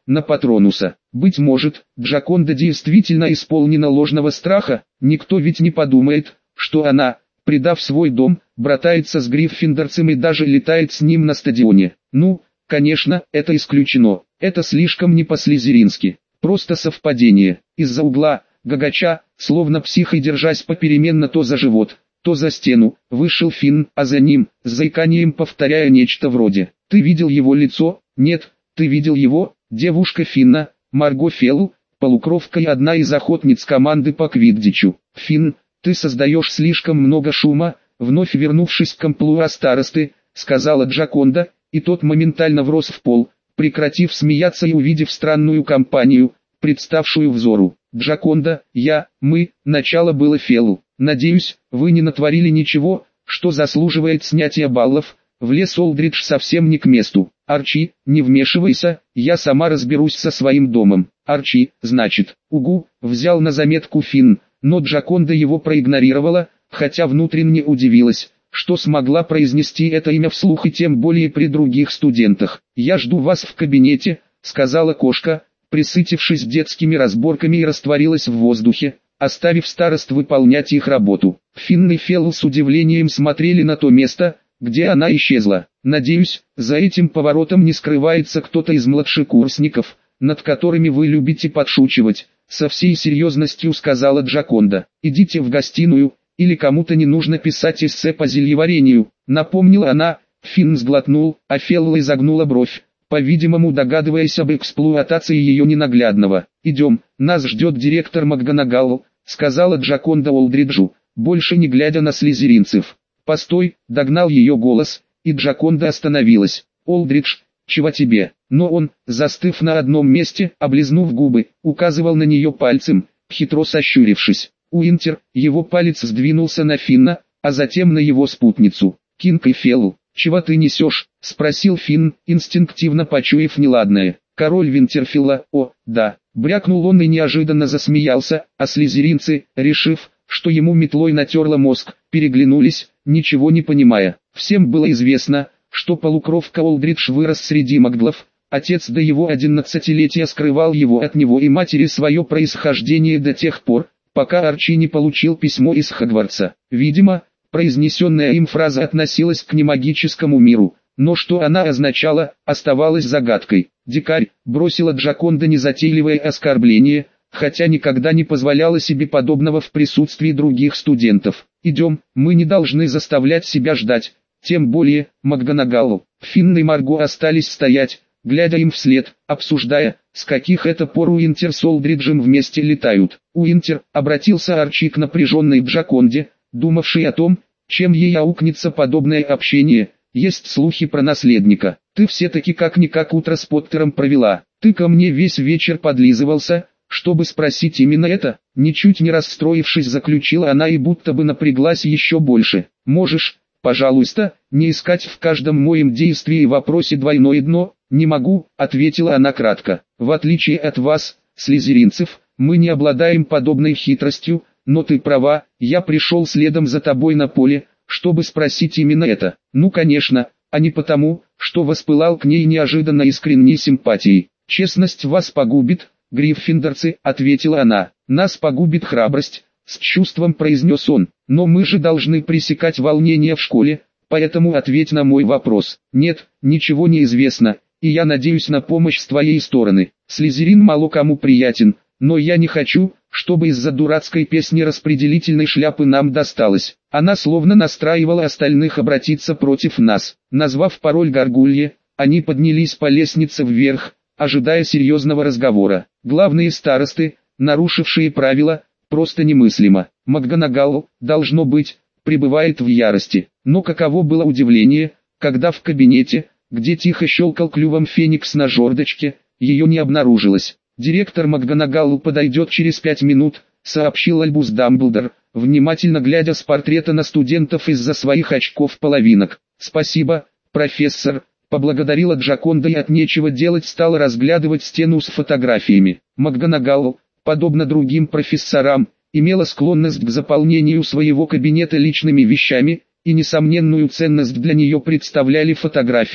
на Патронуса. Быть может, Джаконда действительно исполнена ложного страха, никто ведь не подумает, что она, предав свой дом, братается с Гриффиндорцем и даже летает с ним на стадионе. Ну, конечно, это исключено, это слишком не по-слизерински, просто совпадение. Из-за угла, гагача, словно псих и держась попеременно то за живот, то за стену, вышел Финн, а за ним, с заиканием повторяя нечто вроде: «Ты видел его лицо? Нет, ты видел его?» Девушка Финна, Марго Фелл, полукровка и одна из охотниц команды по квиддичу. «Финн, ты создаешь слишком много шума», вновь вернувшись к амплуа старосты, сказала Джаконда, и тот моментально врос в пол, прекратив смеяться и увидев странную компанию, представшую взору. «Джаконда, я, мы», начало было Феллу. «Надеюсь, вы не натворили ничего, что заслуживает снятия баллов», влез Олдридж совсем не к месту. «Арчи, не вмешивайся, я сама разберусь со своим домом». «Арчи, значит, угу», взял на заметку Финн, но Джаконда его проигнорировала, хотя внутренне удивилась, что смогла произнести это имя вслух и тем более при других студентах. «Я жду вас в кабинете», сказала кошка, присытившись детскими разборками, и растворилась в воздухе, оставив старост выполнять их работу. Финн и Фелл с удивлением смотрели на то место, где она исчезла. «Надеюсь, за этим поворотом не скрывается кто-то из младшекурсников, над которыми вы любите подшучивать», со всей серьезностью сказала Джаконда. «Идите в гостиную, или кому-то не нужно писать эссе по зельеварению», напомнила она. Финн сглотнул, а Фелл изогнула бровь, по-видимому догадываясь об эксплуатации ее ненаглядного. «Идем, нас ждет директор МакГонагал», сказала Джаконда Олдриджу, больше не глядя на слизеринцев. «Постой», догнал ее голос, и Джаконда остановилась. «Олдридж, чего тебе?» Но он, застыв на одном месте, облизнув губы, указывал на нее пальцем, хитро сощурившись. Уинтер, его палец сдвинулся на Финна, а затем на его спутницу. «Кинг и Фелл, чего ты несешь?» — спросил Финн, инстинктивно почуяв неладное. «Король Винтерфилла, о, да», — брякнул он и неожиданно засмеялся, а слизеринцы, решив, что ему метлой натерла мозг, переглянулись, ничего не понимая. Всем было известно, что полукровка Олдридж вырос среди маглов, отец до его одиннадцатилетия скрывал его от него и матери свое происхождение до тех пор, пока Арчи не получил письмо из Хогвартса. Видимо, произнесенная им фраза относилась к немагическому миру, но что она означала, оставалось загадкой. «Дикарь», бросила Джаконда незатейливое оскорбление, хотя никогда не позволяла себе подобного в присутствии других студентов. «Идем, мы не должны заставлять себя ждать, тем более, МакГонагал». Финн и Марго остались стоять, глядя им вслед, обсуждая, с каких это пор Уинтер с Олдриджем вместе летают. «Уинтер», обратился Арчи к напряженной Джаконде, думавшей о том, чем ей аукнется подобное общение. «Есть слухи про наследника. Ты все-таки как-никак утро с Поттером провела. Ты ко мне весь вечер подлизывался, чтобы спросить именно это?» Ничуть не расстроившись, заключила она и будто бы напряглась еще больше. «Можешь, пожалуйста, не искать в каждом моем действии и вопросе двойное дно?» «Не могу», — ответила она кратко. «В отличие от вас, слизеринцев, мы не обладаем подобной хитростью, но ты права, я пришел следом за тобой на поле, чтобы спросить именно это. Ну конечно, а не потому, что воспылал к ней неожиданно искренней симпатией. Честность вас погубит, гриффиндорцы», — ответила она. «Нас погубит храбрость», — с чувством произнес он. «Но мы же должны пресекать волнение в школе, поэтому ответь на мой вопрос». «Нет, ничего не известно, и я надеюсь на помощь с твоей стороны. Слизерин мало кому приятен, но я не хочу, чтобы из-за дурацкой песни распределительной шляпы нам досталось». Она словно настраивала остальных обратиться против нас. Назвав пароль Гаргулье, они поднялись по лестнице вверх, ожидая серьезного разговора. Главные старосты, нарушившие правила, просто немыслимо. МакГонагал, должно быть, пребывает в ярости. Но каково было удивление, когда в кабинете, где тихо щелкал клювом феникс на жердочке, ее не обнаружилось. «Директор МакГонагал подойдет через пять минут», — сообщил Альбус Дамблдор, внимательно глядя с портрета на студентов из-за своих очков-половинок. «Спасибо, профессор», — поблагодарила Джаконда и от нечего делать стала разглядывать стену с фотографиями. МакГонагал, подобно другим профессорам, имела склонность к заполнению своего кабинета личными вещами, и несомненную ценность для нее представляли фотографии,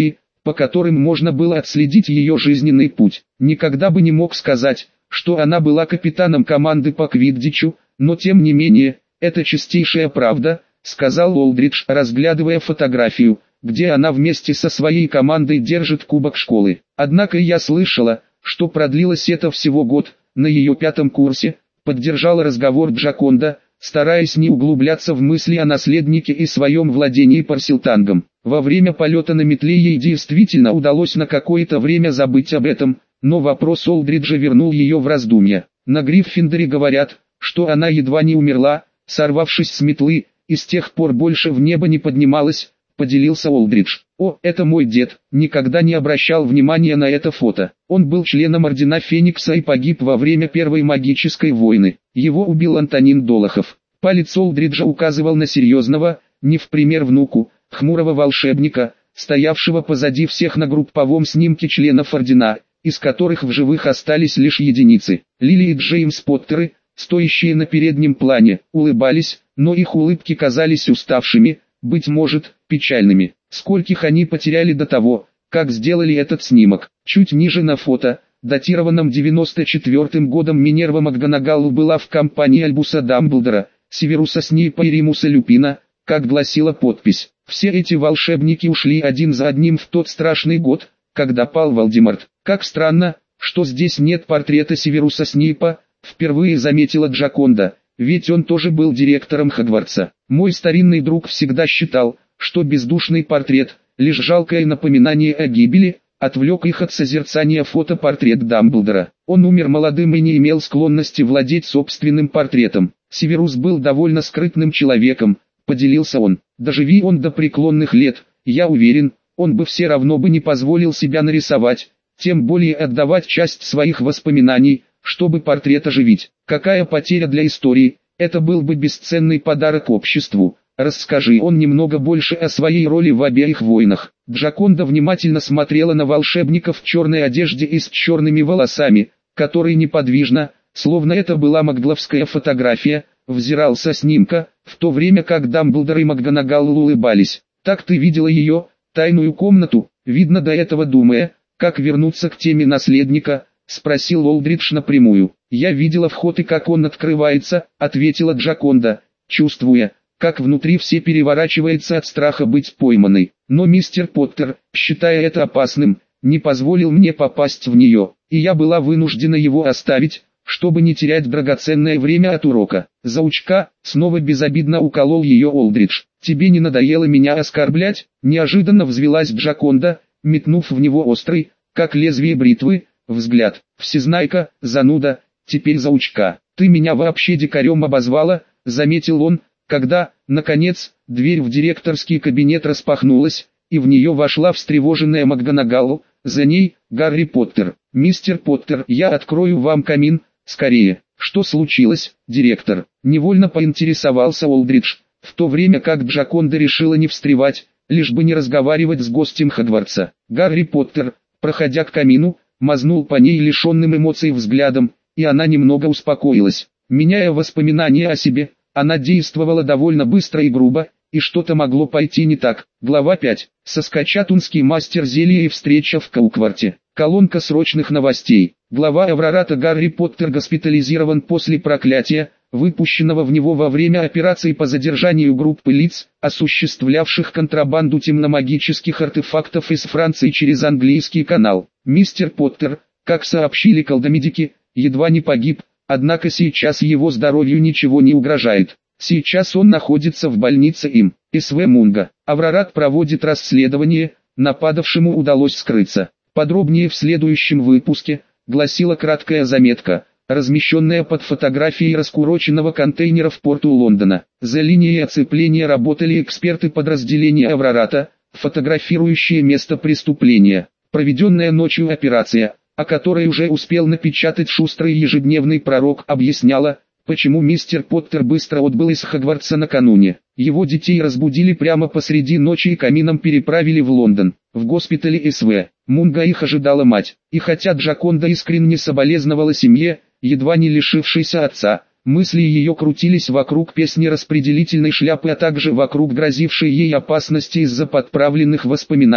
по которым можно было отследить ее жизненный путь. Никогда бы не мог сказать, что она была капитаном команды по квиддичу, но тем не менее, это чистейшая правда, сказал Олдридж, разглядывая фотографию, где она вместе со своей командой держит кубок школы. Однако я слышала, что продлилось это всего год, на ее пятом курсе, поддержал разговор Джаконда, стараясь не углубляться в мысли о наследнике и своем владении Парсилтангом. Во время полета на метле ей действительно удалось на какое-то время забыть об этом, но вопрос Олдриджа вернул ее в раздумья. На Гриффиндоре говорят, что она едва не умерла, сорвавшись с метлы, и с тех пор больше в небо не поднималась, поделился Олдридж. О, это мой дед, никогда не обращал внимания на это фото. Он был членом Ордена Феникса и погиб во время Первой магической войны. Его убил Антонин Долохов. Палец Олдриджа указывал на серьезного, не в пример внуку, хмурого волшебника, стоявшего позади всех на групповом снимке членов Ордена, из которых в живых остались лишь единицы. Лили и Джеймс Поттеры, стоящие на переднем плане, улыбались, но их улыбки казались уставшими, быть может, печальными. Скольких они потеряли до того, как сделали этот снимок. Чуть ниже на фото, датированном девяносто четвёртым годом, Минерва МакГонагалл была в компании Альбуса Дамблдора, Северуса Снейпа и Римуса Люпина, как гласила подпись. Все эти волшебники ушли один за одним в тот страшный год, когда пал Волдеморт. Как странно, что здесь нет портрета Северуса Снейпа, впервые заметила Джаконда, ведь он тоже был директором Хогвартса. Мой старинный друг всегда считал, что бездушный портрет – лишь жалкое напоминание о гибели, отвлек их от созерцания фотопортрет Дамблдора. Он умер молодым и не имел склонности владеть собственным портретом. Северус был довольно скрытным человеком, поделился он. Доживи он до преклонных лет, я уверен, он бы все равно бы не позволил себя нарисовать, тем более отдавать часть своих воспоминаний, чтобы портрет оживить. Какая потеря для истории, это был бы бесценный подарок обществу. Расскажи он немного больше о своей роли в обеих войнах. Джаконда внимательно смотрела на волшебника в черной одежде и с черными волосами, который неподвижно, словно это была магловская фотография, взирал со снимка, в то время как Дамблдор и МакГонагалл улыбались. Так ты видела ее, тайную комнату, видно до этого думая, как вернуться к теме наследника, спросил Олдридж напрямую. Я видела вход и как он открывается, ответила Джаконда, чувствуя, как внутри все переворачивается от страха быть пойманной. Но мистер Поттер, считая это опасным, не позволил мне попасть в нее, и я была вынуждена его оставить, чтобы не терять драгоценное время от урока. Заучка, снова безобидно уколол ее Олдридж. Тебе не надоело меня оскорблять? Неожиданно взвилась Джаконда, метнув в него острый, как лезвие бритвы, взгляд. Всезнайка, зануда, теперь заучка. Ты меня вообще дикарем обозвала, заметил он, когда, наконец, дверь в директорский кабинет распахнулась, и в нее вошла встревоженная МакГонагалл, за ней Гарри Поттер. «Мистер Поттер, я открою вам камин, скорее». «Что случилось, директор?» Невольно поинтересовался Олдридж, в то время как Джаконда решила не встревать, лишь бы не разговаривать с гостем Хогвартса. Гарри Поттер, проходя к камину, мазнул по ней лишенным эмоций взглядом, и она немного успокоилась. Меняя воспоминания о себе, она действовала довольно быстро и грубо, и что-то могло пойти не так. Глава пять. Соскочатунский мастер зелья и встреча в Каукварте. Колонка срочных новостей. Глава Эврората Гарри Поттер госпитализирован после проклятия, выпущенного в него во время операции по задержанию группы лиц, осуществлявших контрабанду темномагических артефактов из Франции через английский канал. Мистер Поттер, как сообщили колдомедики, едва не погиб, однако сейчас его здоровью ничего не угрожает. Сейчас он находится в больнице им. СВ Мунга. Аврорат проводит расследование, нападавшему удалось скрыться. Подробнее в следующем выпуске, гласила краткая заметка, размещенная под фотографией раскуроченного контейнера в порту Лондона. За линией оцепления работали эксперты подразделения Аврората, фотографирующие место преступления. Проведенная ночью операция, о которой уже успел напечатать шустрый ежедневный пророк, объясняла, почему мистер Поттер быстро отбыл из Хогвартса накануне. Его детей разбудили прямо посреди ночи и камином переправили в Лондон. В госпитале СВ Мунга их ожидала мать. И хотя Джаконда искренне соболезновала семье, едва не лишившейся отца, мысли ее крутились вокруг песни распределительной шляпы, а также вокруг грозившей ей опасности из-за подправленных воспоминаний.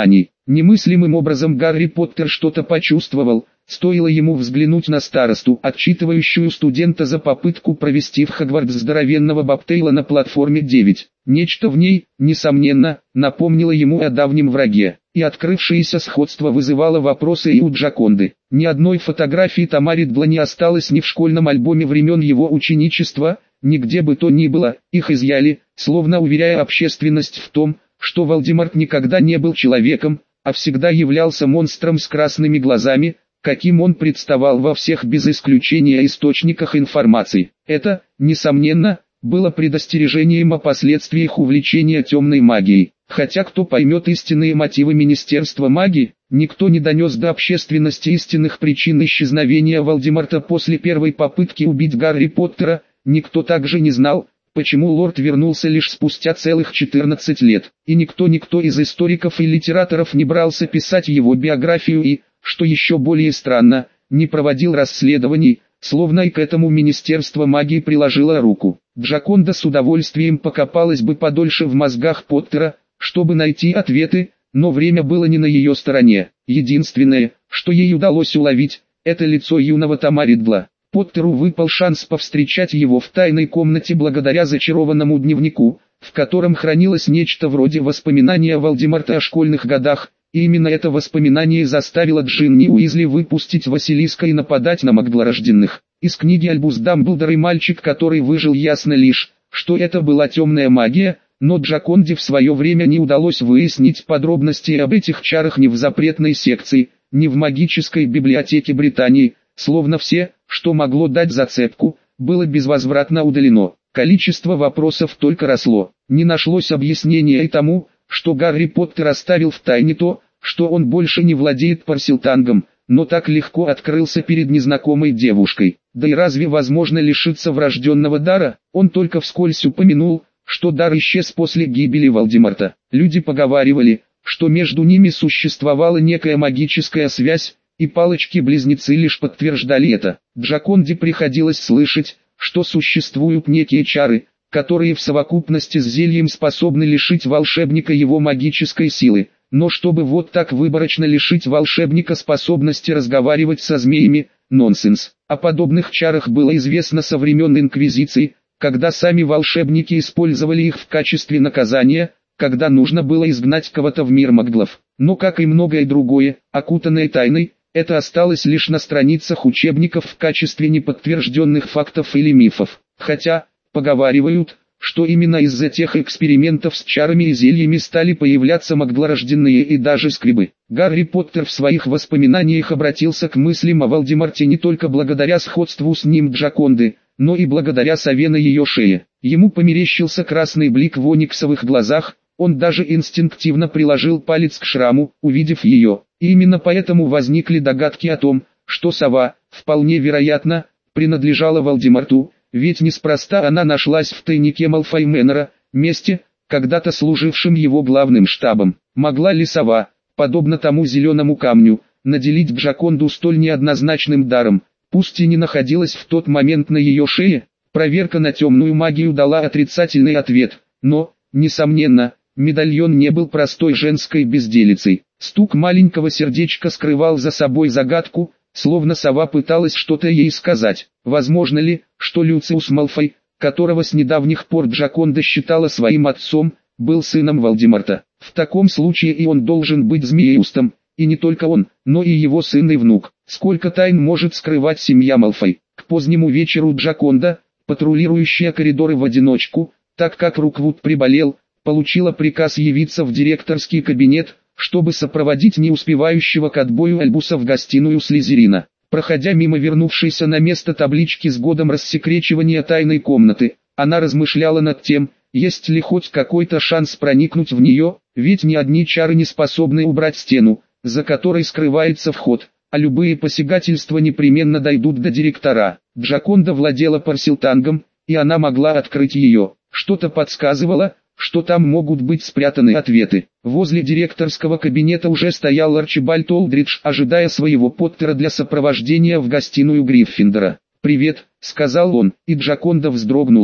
Немыслимым образом Гарри Поттер что-то почувствовал, стоило ему взглянуть на старосту, отчитывающую студента за попытку провести в Хогвартс здоровенного бобтейла на платформе девять. Нечто в ней, несомненно, напомнило ему о давнем враге, и открывшееся сходство вызывало вопросы и у Джаконды. Ни одной фотографии Тома Риддла не осталось ни в школьном альбоме времен его ученичества, нигде бы то ни было, их изъяли, словно уверяя общественность в том, что Волдеморт никогда не был человеком, а всегда являлся монстром с красными глазами, каким он представал во всех без исключения источниках информации. Это, несомненно, было предостережением о последствиях увлечения темной магией. Хотя кто поймет истинные мотивы Министерства магии, никто не донес до общественности истинных причин исчезновения Волдеморта после первой попытки убить Гарри Поттера, никто также не знал, почему лорд вернулся лишь спустя целых четырнадцать лет, и никто-никто из историков и литераторов не брался писать его биографию и, что еще более странно, не проводил расследований, словно и к этому Министерство магии приложило руку. Джаконда с удовольствием покопалась бы подольше в мозгах Поттера, чтобы найти ответы, но время было не на ее стороне. Единственное, что ей удалось уловить, это лицо юного Тома Риддла. Поттеру выпал шанс повстречать его в тайной комнате благодаря зачарованному дневнику, в котором хранилось нечто вроде воспоминания Волдеморта о школьных годах, и именно это воспоминание заставило Джинни Уизли выпустить Василиска и нападать на Магдлорожденных. Из книги «Альбус Дамблдор и мальчик, который выжил» ясно лишь, что это была темная магия, но Джаконде в свое время не удалось выяснить подробности об этих чарах ни в запретной секции, ни в магической библиотеке Британии, словно все, что могло дать зацепку, было безвозвратно удалено. Количество вопросов только росло. Не нашлось объяснения и тому, что Гарри Поттер оставил в тайне то, что он больше не владеет парсилтангом, но так легко открылся перед незнакомой девушкой. Да и разве возможно лишиться врожденного дара? Он только вскользь упомянул, что дар исчез после гибели Волдеморта. Люди поговаривали, что между ними существовала некая магическая связь, и палочки-близнецы лишь подтверждали это. Джаконде приходилось слышать, что существуют некие чары, которые в совокупности с зельем способны лишить волшебника его магической силы, но чтобы вот так выборочно лишить волшебника способности разговаривать со змеями, нонсенс. О подобных чарах было известно со времен Инквизиции, когда сами волшебники использовали их в качестве наказания, когда нужно было изгнать кого-то в мир магдлов. Но как и многое другое, окутанное тайной, это осталось лишь на страницах учебников в качестве неподтвержденных фактов или мифов. Хотя, поговаривают, что именно из-за тех экспериментов с чарами и зельями стали появляться магдлорожденные и даже скрибы. Гарри Поттер в своих воспоминаниях обратился к мыслям о Волдеморте не только благодаря сходству с ним Джаконды, но и благодаря сове на ее шее. Ему померещился красный блик в ониксовых глазах, он даже инстинктивно приложил палец к шраму, увидев ее. И именно поэтому возникли догадки о том, что сова, вполне вероятно, принадлежала Волдеморту, ведь неспроста она нашлась в тайнике Малфой Мэннера, месте, когда-то служившим его главным штабом. Могла ли сова, подобно тому зеленому камню, наделить Джаконду столь неоднозначным даром, пусть и не находилась в тот момент на ее шее? Проверка на темную магию дала отрицательный ответ, но, несомненно, медальон не был простой женской безделицей. Стук маленького сердечка скрывал за собой загадку, словно сова пыталась что-то ей сказать. Возможно ли, что Люциус Малфой, которого с недавних пор Джаконда считала своим отцом, был сыном Волдеморта? В таком случае и он должен быть Змееустом, и не только он, но и его сын и внук. Сколько тайн может скрывать семья Малфой? К позднему вечеру Джаконда, патрулирующая коридоры в одиночку, так как Руквуд приболел, получила приказ явиться в директорский кабинет, чтобы сопроводить не успевающего к отбою Альбуса в гостиную Слизерина. Проходя мимо вернувшейся на место таблички с годом рассекречивания тайной комнаты, она размышляла над тем, есть ли хоть какой-то шанс проникнуть в нее, ведь ни одни чары не способны убрать стену, за которой скрывается вход, а любые посягательства непременно дойдут до директора. Джаконда владела парсилтангом, и она могла открыть ее. Что-то подсказывало, что там могут быть спрятаны ответы. Возле директорского кабинета уже стоял Арчибальд Олдридж, ожидая своего Поттера для сопровождения в гостиную Гриффиндора. «Привет», — сказал он, и Джаконда вздрогнула,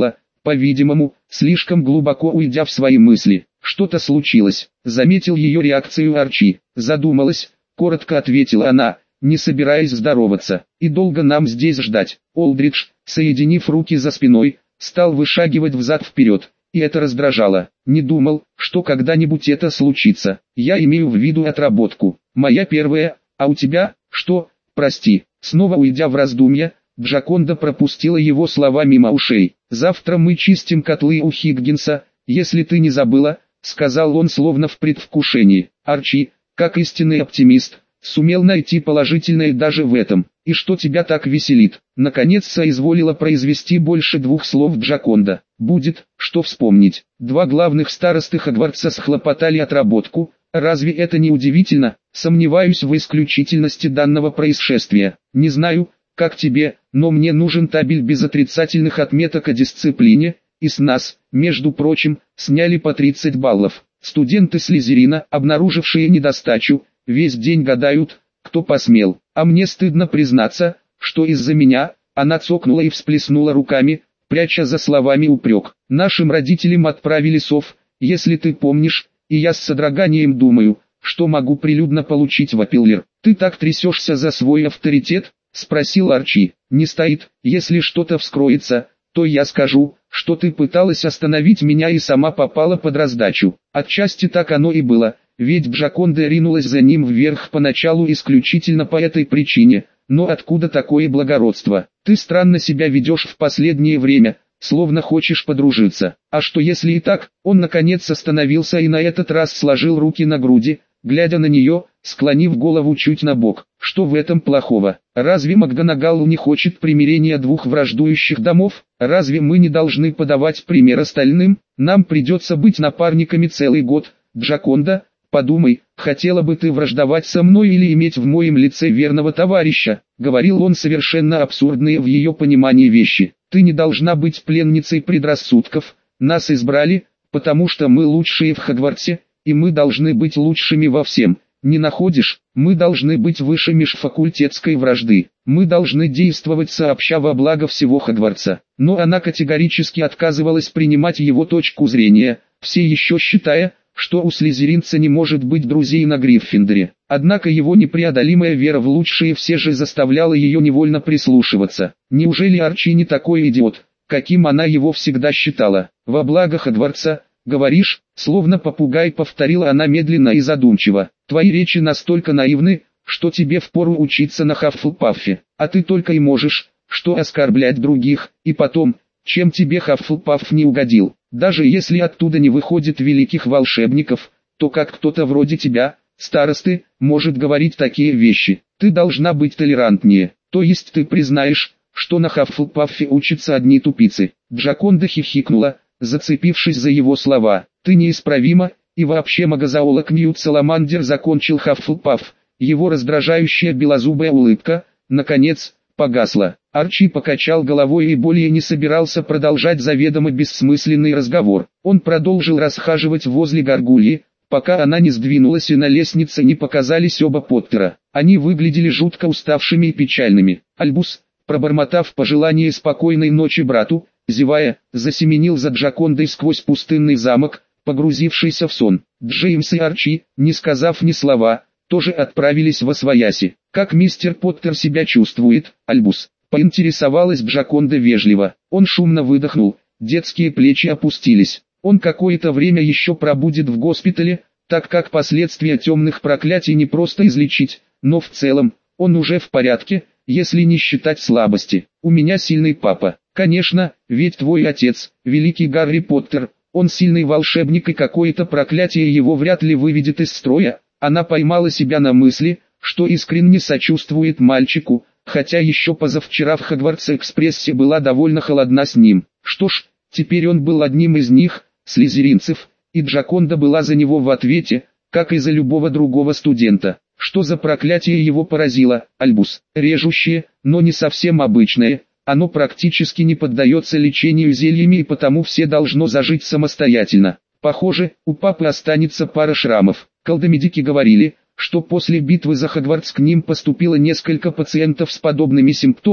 по-видимому, слишком глубоко уйдя в свои мысли. Что-то случилось. Заметил ее реакцию Арчи. Задумалась, коротко ответила она, не собираясь здороваться. И долго нам здесь ждать? Олдридж, соединив руки за спиной, стал вышагивать взад-вперед. И это раздражало. Не думал, что когда-нибудь это случится. Я имею в виду отработку. Моя первая, а у тебя, что? Прости. Снова уйдя в раздумья, Джаконда пропустила его слова мимо ушей. «Завтра мы чистим котлы у Хиггинса, если ты не забыла», — сказал он словно в предвкушении. Арчи, как истинный оптимист, сумел найти положительное даже в этом. «И что тебя так веселит?» Наконец соизволила произвести больше двух слов Джаконда. «Будет, что вспомнить. Два главных старосты Хогвартса схлопотали отработку. Разве это не удивительно? Сомневаюсь в исключительности данного происшествия. Не знаю, как тебе, но мне нужен табель без отрицательных отметок о дисциплине, и с нас, между прочим, сняли по тридцать баллов. Студенты Слизерина, обнаружившие недостачу, весь день гадают, кто посмел. А мне стыдно признаться, что из-за меня, она цокнула и всплеснула руками, пряча за словами упрек. Нашим родителям отправили сов, если ты помнишь, и я с содроганием думаю, что могу прилюдно получить вапиллер. Ты так трясешься за свой авторитет? Спросил Арчи. Не стоит, если что-то вскроется, то я скажу, что ты пыталась остановить меня и сама попала под раздачу. Отчасти так оно и было, ведь Джаконда ринулась за ним вверх поначалу исключительно по этой причине, но откуда такое благородство? Ты странно себя ведешь в последнее время, словно хочешь подружиться. А что если и так? Он наконец остановился и на этот раз сложил руки на груди, глядя на нее, склонив голову чуть на бок. Что в этом плохого? Разве МакГонагалл не хочет примирения двух враждующих домов? Разве мы не должны подавать пример остальным? Нам придется быть напарниками целый год. Джаконда, подумай, хотела бы ты враждовать со мной или иметь в моем лице верного товарища? Говорил он совершенно абсурдные в ее понимании вещи. Ты не должна быть пленницей предрассудков. Нас избрали, потому что мы лучшие в Хогвартсе, и мы должны быть лучшими во всем. Не находишь? Мы должны быть выше межфакультетской вражды. Мы должны действовать сообща во благо всего Хогвартса. Но она категорически отказывалась принимать его точку зрения, все еще считая, что у слизеринца не может быть друзей на Гриффиндоре. Однако его непреодолимая вера в лучшее все же заставляла ее невольно прислушиваться. Неужели Арчи не такой идиот, каким она его всегда считала? Во благо Хогвартса, говоришь, словно попугай повторила она медленно и задумчиво. Твои речи настолько наивны, что тебе впору учиться на Хаффлпаффе, а ты только и можешь, что оскорблять других, и потом, чем тебе Хаффлпафф не угодил? Даже если оттуда не выходит великих волшебников, то как кто-то вроде тебя, старосты, может говорить такие вещи? Ты должна быть толерантнее, то есть ты признаешь, что на Хаффлпаффе учатся одни тупицы. Джаконда хихикнула, зацепившись за его слова. Ты неисправима, и вообще магозоолог Ньют Саламандер закончил Хаффлпафф. Его раздражающая белозубая улыбка, наконец, погасла. Арчи покачал головой и более не собирался продолжать заведомо бессмысленный разговор. Он продолжил расхаживать возле горгульи, пока она не сдвинулась и на лестнице не показались оба Поттера. Они выглядели жутко уставшими и печальными. Альбус, пробормотав пожелание спокойной ночи брату, зевая, засеменил за Джакондой сквозь пустынный замок, погрузившийся в сон. Джеймс и Арчи, не сказав ни слова, тоже отправились восвояси. «Как мистер Поттер себя чувствует, Альбус?» — поинтересовалась Джаконда вежливо. Он шумно выдохнул, детские плечи опустились. Он какое-то время еще пробудет в госпитале, так как последствия темных проклятий не просто излечить, но в целом, он уже в порядке, если не считать слабости. У меня сильный папа. Конечно, ведь твой отец, великий Гарри Поттер, он сильный волшебник и какое-то проклятие его вряд ли выведет из строя. Она поймала себя на мысли, что искренне сочувствует мальчику, хотя еще позавчера в Хогвартс-экспрессе была довольно холодна с ним. Что ж, теперь он был одним из них, слизеринцев, и Джаконда была за него в ответе, как и за любого другого студента. Что за проклятие его поразило? Альбус. Режущее, но не совсем обычное. Оно практически не поддается лечению зельями и потому все должно зажить самостоятельно. Похоже, у папы останется пара шрамов. Колдомедики говорили, что после битвы за Хогвартс к ним поступило несколько пациентов с подобными симптомами,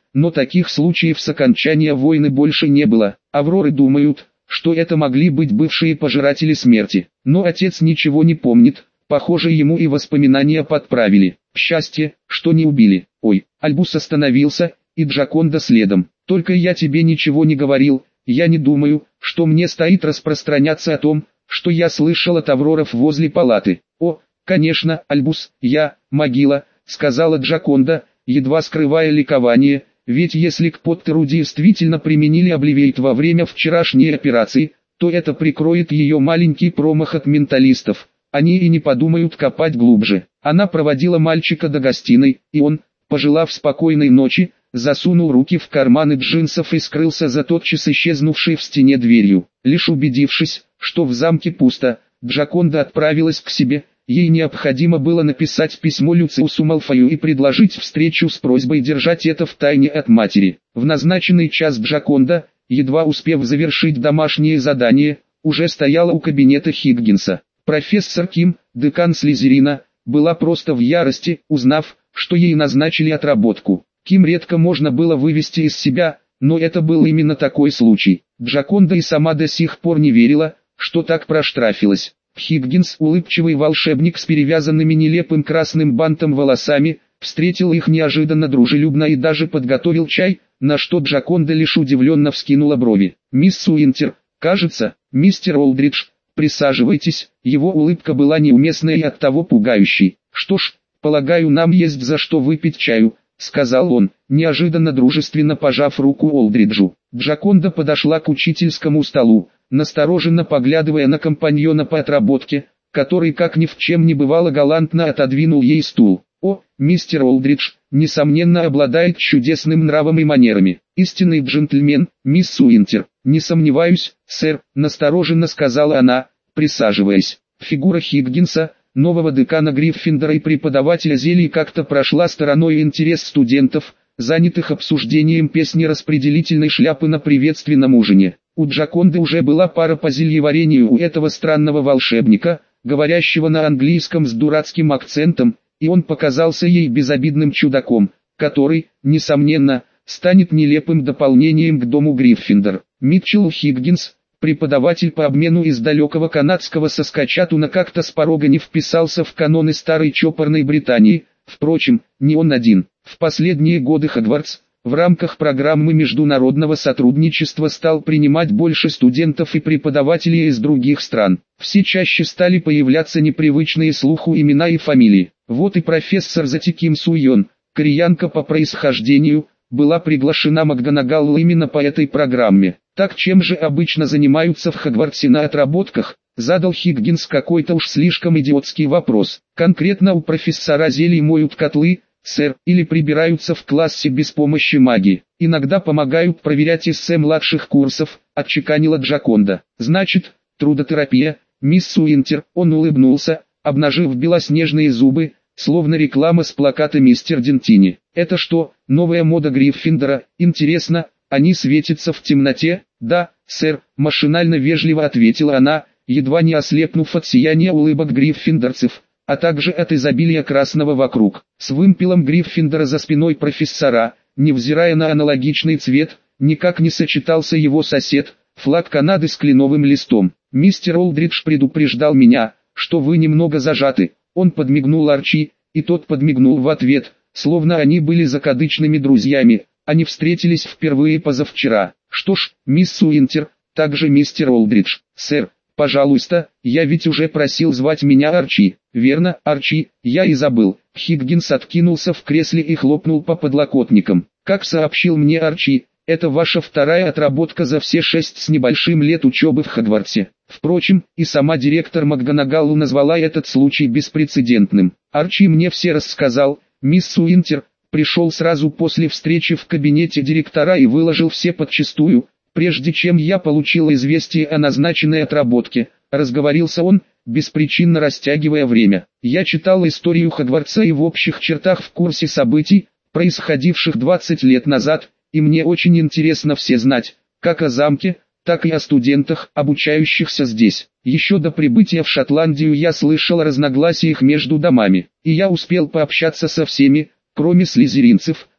но таких случаев с окончания войны больше не было. Авроры думают, что это могли быть бывшие пожиратели смерти. Но отец ничего не помнит, похоже, ему и воспоминания подправили. Счастье, что не убили. Ой, Альбус остановился, и Джаконда следом. Только я тебе ничего не говорил, я не думаю, что мне стоит распространяться о том, что я слышал от Авроров возле палаты. О, конечно, Альбус, я, могила, сказала Джаконда, едва скрывая ликование, ведь если к Поттеру действительно применили Обливиейт во время вчерашней операции, то это прикроет ее маленький промах от менталистов. Они и не подумают копать глубже. Она проводила мальчика до гостиной, и он, пожелав спокойной ночи, засунул руки в карманы джинсов и скрылся за тотчас исчезнувшей в стене дверью. Лишь убедившись, что в замке пусто, Джаконда отправилась к себе. Ей необходимо было написать письмо Люциусу Малфою и предложить встречу с просьбой держать это в тайне от матери. В назначенный час Джаконда, едва успев завершить домашнее задание, уже стояла у кабинета Хиггинса. Профессор Ким, декан Слизерина, была просто в ярости, узнав, что ей назначили отработку. Ким редко можно было вывести из себя, но это был именно такой случай. Джаконда и сама до сих пор не верила, что так проштрафилась. Хиггинс, улыбчивый волшебник с перевязанными нелепым красным бантом волосами, встретил их неожиданно дружелюбно и даже подготовил чай, на что Джаконда лишь удивленно вскинула брови. «Мисс Уинтер, кажется, мистер Олдридж, присаживайтесь». Его улыбка была неуместной и оттого пугающей. «Что ж, полагаю, нам есть за что выпить чаю», — сказал он, неожиданно дружественно пожав руку Олдриджу. Джаконда подошла к учительскому столу, настороженно поглядывая на компаньона по отработке, который как ни в чем не бывало галантно отодвинул ей стул. «О, мистер Олдридж, несомненно обладает чудесным нравом и манерами. Истинный джентльмен, мисс Уинтер». «Не сомневаюсь, сэр», — настороженно сказала она, присаживаясь. Фигура Хиггинса, нового декана Гриффиндора и преподавателя зелий, как-то прошла стороной интерес студентов, занятых обсуждением песни распределительной шляпы на приветственном ужине. У Джаконды уже была пара по зельеварению у этого странного волшебника, говорящего на английском с дурацким акцентом, и он показался ей безобидным чудаком, который, несомненно, станет нелепым дополнением к дому Гриффиндор. Митчелл Хиггинс, преподаватель по обмену из далекого канадского Саскачатуна, как-то с порога не вписался в каноны старой чопорной Британии. Впрочем, не он один. В последние годы Хогвартс, в рамках программы международного сотрудничества, стал принимать больше студентов и преподавателей из других стран. Все чаще стали появляться непривычные слуху имена и фамилии. Вот и профессор Зати Ким Суйон, кореянка по происхождению, была приглашена МакГонагалл именно по этой программе. «Так чем же обычно занимаются в Хогвартсе на отработках?» — задал Хиггинс какой-то уж слишком идиотский вопрос. «Конкретно у профессора зелий моют котлы, сэр, или прибираются в классе без помощи магии. Иногда помогают проверять эссе младших курсов», — отчеканила Джаконда. «Значит, трудотерапия, мисс Уинтер». Он улыбнулся, обнажив белоснежные зубы, словно реклама с плаката «Мистер Дентини». «Это что, новая мода Гриффиндора? Интересно, они светятся в темноте?» «Да, сэр», — машинально вежливо ответила она, едва не ослепнув от сияния улыбок гриффиндорцев, а также от изобилия красного вокруг. С вымпелом Гриффиндора за спиной профессора, невзирая на аналогичный цвет, никак не сочетался его сосед, флаг Канады с кленовым листом. «Мистер Олдридж предупреждал меня, что вы немного зажаты». Он подмигнул Арчи, и тот подмигнул в ответ, словно они были закадычными друзьями. Они встретились впервые позавчера. «Что ж, мисс Уинтер, также мистер Олдридж». «Сэр, пожалуйста, я ведь уже просил звать меня Арчи». «Верно, Арчи, я и забыл». Хиггинс откинулся в кресле и хлопнул по подлокотникам. «Как сообщил мне Арчи, это ваша вторая отработка за все шесть с небольшим лет учебы в Хогвартсе». Впрочем, и сама директор МакГонагалл назвала этот случай беспрецедентным. «Арчи мне все рассказал, мисс Уинтер, пришел сразу после встречи в кабинете директора и выложил все подчистую, прежде чем я получил известие о назначенной отработке», — разговорился он, беспричинно растягивая время. «Я читал историю Хогвартса и в общих чертах в курсе событий, происходивших двадцать лет назад, и мне очень интересно все знать, как о замке, так и о студентах, обучающихся здесь. Еще до прибытия в Шотландию я слышал о разногласиях между домами, и я успел пообщаться со всеми, кроме слизеринцев,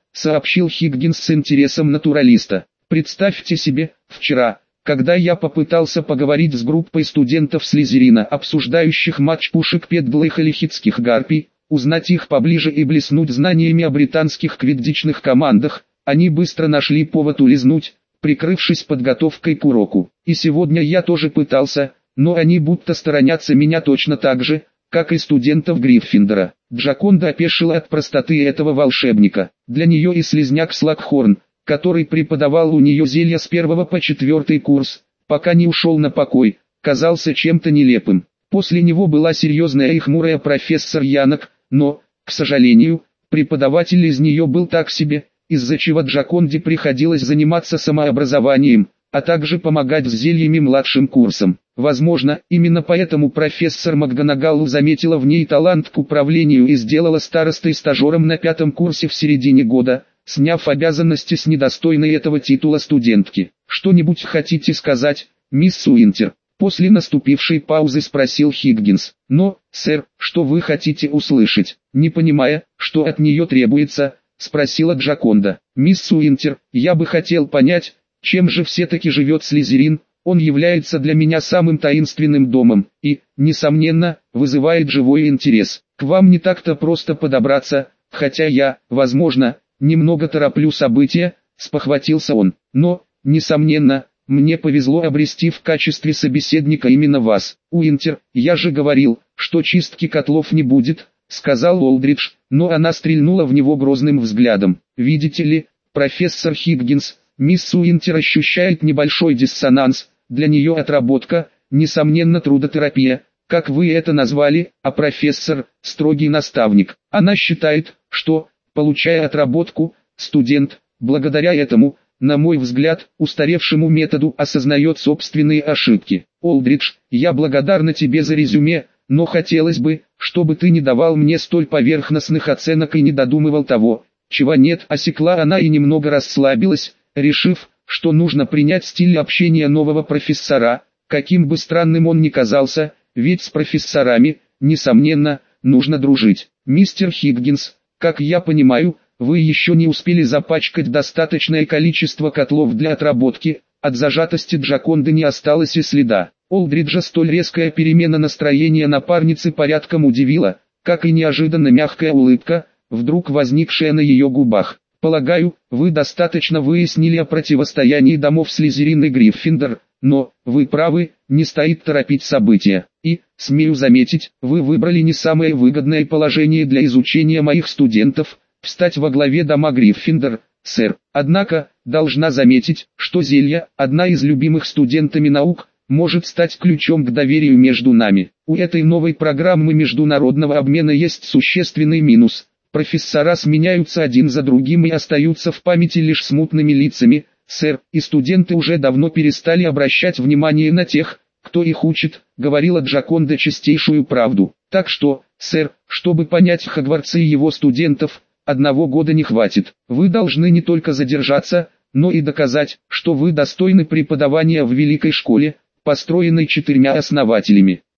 сообщил Хиггинс с интересом натуралиста. Представьте себе, вчера, когда я попытался поговорить с группой студентов Слизерина, обсуждающих матч пушек Петглых и Лихитских Гарпий, узнать их поближе и блеснуть знаниями о британских квиддичных командах, они быстро нашли повод улизнуть, прикрывшись подготовкой к уроку. И сегодня я тоже пытался, но они будто сторонятся меня точно так же, как и студентов Гриффиндора. Джаконда опешила от простоты этого волшебника. Для нее и слизняк Слакхорн, который преподавал у нее зелья с первого по четвертый курс, пока не ушел на покой, казался чем-то нелепым. После него была серьезная и хмурая профессор Янок, но, к сожалению, преподаватель из нее был так себе, из-за чего Джаконде приходилось заниматься самообразованием, а также помогать с зельями младшим курсам. Возможно, именно поэтому профессор МакГонагалл заметила в ней талант к управлению и сделала старостой-стажером на пятом курсе в середине года, сняв обязанности с недостойной этого титула студентки. «Что-нибудь хотите сказать, мисс Уинтер?» После наступившей паузы спросил Хиггинс. «Но, сэр, что вы хотите услышать?» Не понимая, что от нее требуется, спросила Джаконда. «Мисс Уинтер, я бы хотел понять, чем же все-таки живет Слизерин. Он является для меня самым таинственным домом, и, несомненно, вызывает живой интерес. К вам не так-то просто подобраться, хотя я, возможно, немного тороплю события», спохватился он. «Но, несомненно, мне повезло обрести в качестве собеседника именно вас. Уинтер, я же говорил, что чистки котлов не будет», сказал Олдридж, но она стрельнула в него грозным взглядом. «Видите ли, профессор Хиггинс, мисс Уинтер ощущает небольшой диссонанс, для нее отработка, несомненно трудотерапия, как вы это назвали, а профессор – строгий наставник. Она считает, что, получая отработку, студент, благодаря этому, на мой взгляд, устаревшему методу осознает собственные ошибки. Олдридж, я благодарна тебе за резюме, но хотелось бы, чтобы ты не давал мне столь поверхностных оценок и не додумывал того, чего нет». Осекла она и немного расслабилась, решив, что нужно принять стиль общения нового профессора, каким бы странным он ни казался, ведь с профессорами, несомненно, нужно дружить. «Мистер Хиггинс, как я понимаю, вы еще не успели запачкать достаточное количество котлов для отработки». От зажатости Джаконды не осталось и следа. Олдриджа столь резкая перемена настроения напарницы порядком удивила, как и неожиданно мягкая улыбка, вдруг возникшая на ее губах. «Полагаю, вы достаточно выяснили о противостоянии домов Слизерин и Гриффиндор, но, вы правы, не стоит торопить события. И, смею заметить, вы выбрали не самое выгодное положение для изучения моих студентов, встать во главе дома Гриффиндор, сэр. Однако, должна заметить, что зелье, одна из любимых студентами наук, может стать ключом к доверию между нами. У этой новой программы международного обмена есть существенный минус. Профессора сменяются один за другим и остаются в памяти лишь смутными лицами, сэр, и студенты уже давно перестали обращать внимание на тех, кто их учит», говорила Джаконда чистейшую правду. «Так что, сэр, чтобы понять Хогвартса и его студентов, одного года не хватит. Вы должны не только задержаться, но и доказать, что вы достойны преподавания в великой школе, построенной четырьмя основателями.